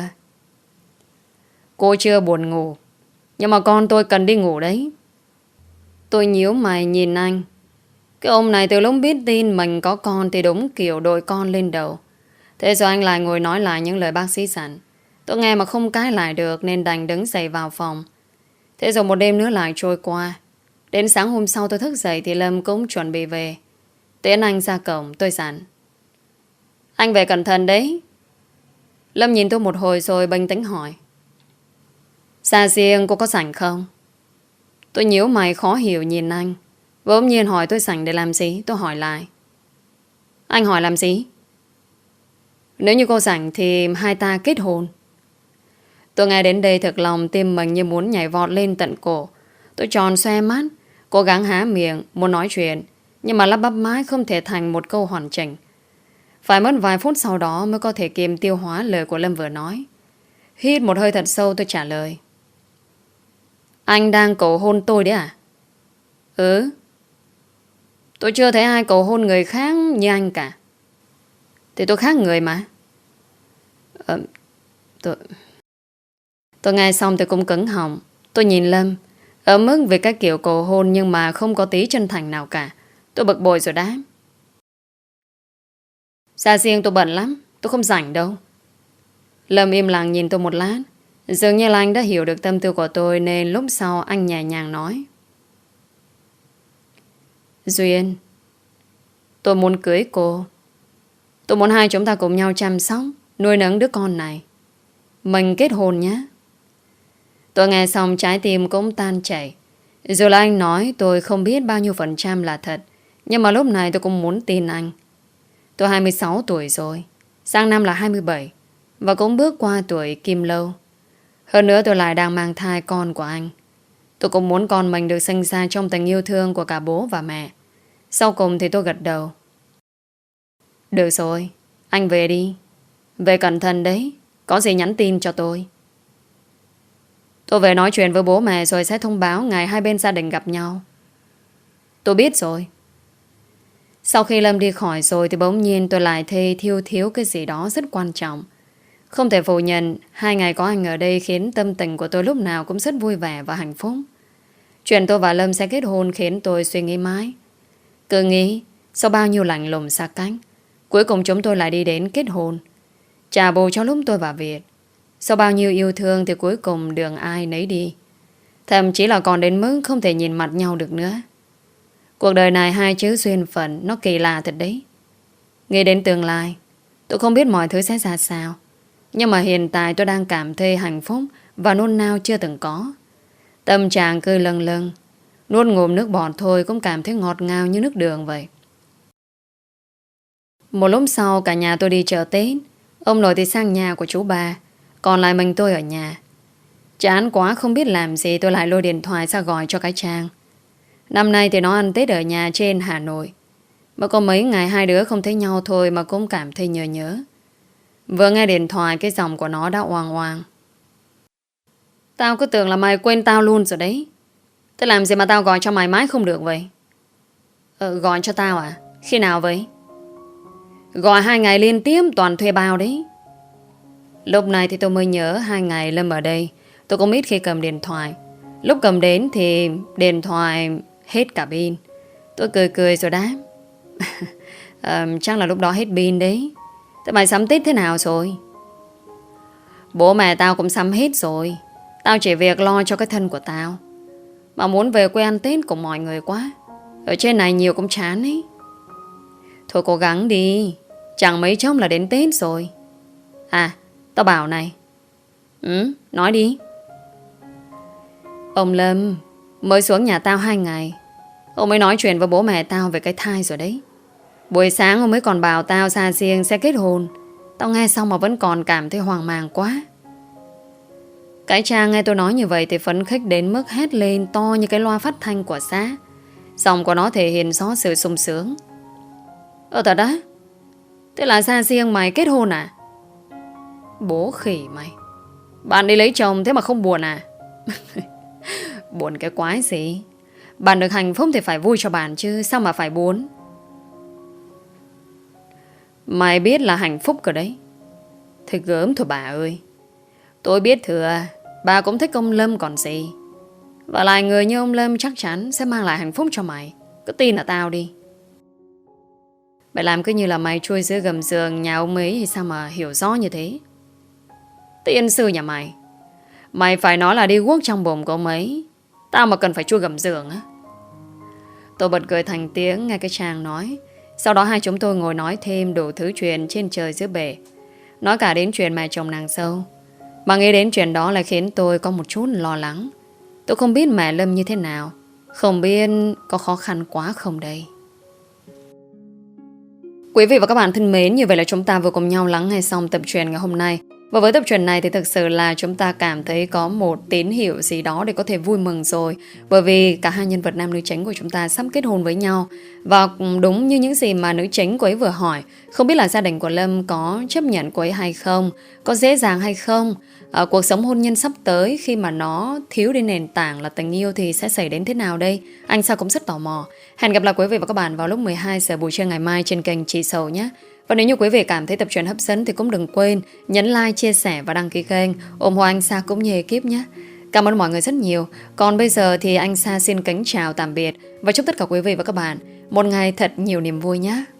A: Cô chưa buồn ngủ, nhưng mà con tôi cần đi ngủ đấy. Tôi nhíu mày nhìn anh. Cái ông này từ lúc biết tin mình có con thì đúng kiểu đội con lên đầu. Thế rồi anh lại ngồi nói lại những lời bác sĩ sẵn. Tôi nghe mà không cãi lại được nên đành đứng dậy vào phòng. Thế rồi một đêm nữa lại trôi qua. Đến sáng hôm sau tôi thức dậy thì Lâm cũng chuẩn bị về. Tiễn anh ra cổng, tôi dặn: Anh về cẩn thận đấy. Lâm nhìn tôi một hồi rồi bình tĩnh hỏi: Xa riêng cô có rảnh không? Tôi nhíu mày khó hiểu nhìn anh. Bỗng nhiên hỏi tôi rảnh để làm gì. Tôi hỏi lại: Anh hỏi làm gì? Nếu như cô rảnh thì hai ta kết hôn. Tôi nghe đến đây thật lòng tim mình như muốn nhảy vọt lên tận cổ. Tôi tròn xoe mắt, cố gắng há miệng muốn nói chuyện, nhưng mà lắp bắp mãi không thể thành một câu hoàn chỉnh. Phải mất vài phút sau đó mới có thể kiềm tiêu hóa lời của Lâm vừa nói. Hít một hơi thật sâu tôi trả lời: Anh đang cầu hôn tôi đấy à? Ừ. Tôi chưa thấy ai cầu hôn người khác như anh cả. Thì tôi khác người mà. Ờ, tôi... Tôi nghe xong tôi cũng cứng họng. Tôi nhìn Lâm, ở mức về các kiểu cầu hôn nhưng mà không có tí chân thành nào cả. Tôi bực bội rồi đáp: Xa riêng tôi bận lắm, tôi không rảnh đâu. Lâm im lặng nhìn tôi một lát. Dường như là anh đã hiểu được tâm tư của tôi, nên lúc sau anh nhẹ nhàng nói: Duyên, tôi muốn cưới cô. Tôi muốn hai chúng ta cùng nhau chăm sóc, nuôi nấng đứa con này. Mình kết hôn nhé. Tôi nghe xong trái tim cũng tan chảy. Dù là anh nói tôi không biết bao nhiêu phần trăm là thật, nhưng mà lúc này tôi cũng muốn tin anh. Tôi hai mươi sáu tuổi rồi, sang năm là hai mươi bảy, và cũng bước qua tuổi kim lâu. Hơn nữa tôi lại đang mang thai con của anh. Tôi cũng muốn con mình được sinh ra trong tình yêu thương của cả bố và mẹ. Sau cùng thì tôi gật đầu. Được rồi, anh về đi. Về cẩn thận đấy, có gì nhắn tin cho tôi. Tôi về nói chuyện với bố mẹ rồi sẽ thông báo ngày hai bên gia đình gặp nhau. Tôi biết rồi. Sau khi Lâm đi khỏi rồi thì bỗng nhiên tôi lại thấy thiếu thiếu cái gì đó rất quan trọng. Không thể phủ nhận, hai ngày có anh ở đây khiến tâm tình của tôi lúc nào cũng rất vui vẻ và hạnh phúc. Chuyện tôi và Lâm sẽ kết hôn khiến tôi suy nghĩ mãi. Cứ nghĩ, sau bao nhiêu lạnh lùng xa cách, cuối cùng chúng tôi lại đi đến kết hôn. Trả bù cho lúc tôi và Việt. Sau bao nhiêu yêu thương thì cuối cùng đường ai nấy đi. Thậm chí là còn đến mức không thể nhìn mặt nhau được nữa. Cuộc đời này hai chữ duyên phận nó kỳ lạ thật đấy. Nghĩ đến tương lai, tôi không biết mọi thứ sẽ ra sao, nhưng mà hiện tại tôi đang cảm thấy hạnh phúc và nôn nao chưa từng có. Tâm trạng cứ lâng lâng, nuốt ngụm nước bọt thôi cũng cảm thấy ngọt ngào như nước đường vậy. Một lúc sau cả nhà tôi đi chợ Tết. Ông nội thì sang nhà của chú bà, còn lại mình tôi ở nhà. Chán quá không biết làm gì, tôi lại lôi điện thoại ra gọi cho cái Trang. Năm nay thì nó ăn Tết ở nhà trên Hà Nội. Mà có mấy ngày hai đứa không thấy nhau thôi mà cũng cảm thấy nhớ nhớ. Vừa nghe điện thoại cái giọng của nó đã oang oang. Tao cứ tưởng là mày quên tao luôn rồi đấy. Thế làm gì mà tao gọi cho mày mãi không được vậy? Ờ, gọi cho tao à? Khi nào vậy? Gọi hai ngày liên tiếp toàn thuê bao đấy. Lúc này thì tôi mới nhớ hai ngày Lâm ở đây tôi cũng ít khi cầm điện thoại. Lúc cầm đến thì điện thoại hết cả pin. Tôi cười cười rồi đáp. à, Chắc là lúc đó hết pin đấy. Thế mày sắm Tết thế nào rồi? Bố mẹ tao cũng sắm hết rồi. Tao chỉ việc lo cho cái thân của tao. Mà muốn về quê ăn Tết cùng mọi người quá. Ở trên này nhiều cũng chán ấy. Thôi cố gắng đi. Chẳng mấy chốc là đến Tết rồi. À, tao bảo này. Ừ, nói đi. Ông Lâm mới xuống nhà tao hai ngày. Ông mới nói chuyện với bố mẹ tao về cái thai rồi đấy. Buổi sáng ông mới còn bảo tao xa xiêng sẽ kết hôn. Tao nghe xong mà vẫn còn cảm thấy hoang mang quá. Cái cha nghe tôi nói như vậy thì phấn khích đến mức hét lên to như cái loa phát thanh của xã. Giọng của nó thể hiện rõ sự sung sướng. Ờ thật đó? Thế là xa xiêng mày kết hôn à? Bố khỉ mày. Bạn đi lấy chồng thế mà không buồn à? Buồn cái quái gì? Bạn được hạnh phúc thì phải vui cho bạn chứ. Sao mà phải buồn? Mày biết là hạnh phúc rồi đấy. Thì gớm thôi bà ơi. Tôi biết thừa bà cũng thích ông Lâm còn gì. Và lại người như ông Lâm chắc chắn sẽ mang lại hạnh phúc cho mày. Cứ tin là tao đi. Mày làm cứ như là mày chui dưới gầm giường nhà ông ấy thì sao mà hiểu rõ như thế? Tiên sư nhà mày. Mày phải nói là đi guốc trong bụng của ông ấy. Tao mà cần phải chui gầm giường á. Tôi bật cười thành tiếng nghe cái chàng nói. Sau đó hai chúng tôi ngồi nói thêm đủ thứ chuyện trên trời dưới bể. Nói cả đến chuyện mẹ chồng nàng sâu. Mà nghĩ đến chuyện đó lại khiến tôi có một chút lo lắng. Tôi không biết mẹ Lâm như thế nào. Không biết có khó khăn quá không đây. Quý vị và các bạn thân mến, như vậy là chúng ta vừa cùng nhau lắng nghe xong tập truyện ngày hôm nay. Và với tập truyện này thì thực sự là chúng ta cảm thấy có một tín hiệu gì đó để có thể vui mừng rồi. Bởi vì cả hai nhân vật nam nữ chính của chúng ta sắp kết hôn với nhau. Và đúng như những gì mà nữ chính cô ấy vừa hỏi, không biết là gia đình của Lâm có chấp nhận cô ấy hay không, có dễ dàng hay không. À, cuộc sống hôn nhân sắp tới khi mà nó thiếu đi nền tảng là tình yêu thì sẽ xảy đến thế nào đây? Anh sao cũng rất tò mò. Hẹn gặp lại quý vị và các bạn vào lúc mười hai giờ buổi trưa ngày mai trên kênh Chị Sầu nhé. Và nếu như quý vị cảm thấy tập truyện hấp dẫn thì cũng đừng quên nhấn like, chia sẻ và đăng ký kênh, ủng hộ anh Sa cũng như ekip nhé. Cảm ơn mọi người rất nhiều. Còn bây giờ thì anh Sa xin kính chào tạm biệt và chúc tất cả quý vị và các bạn một ngày thật nhiều niềm vui nhé.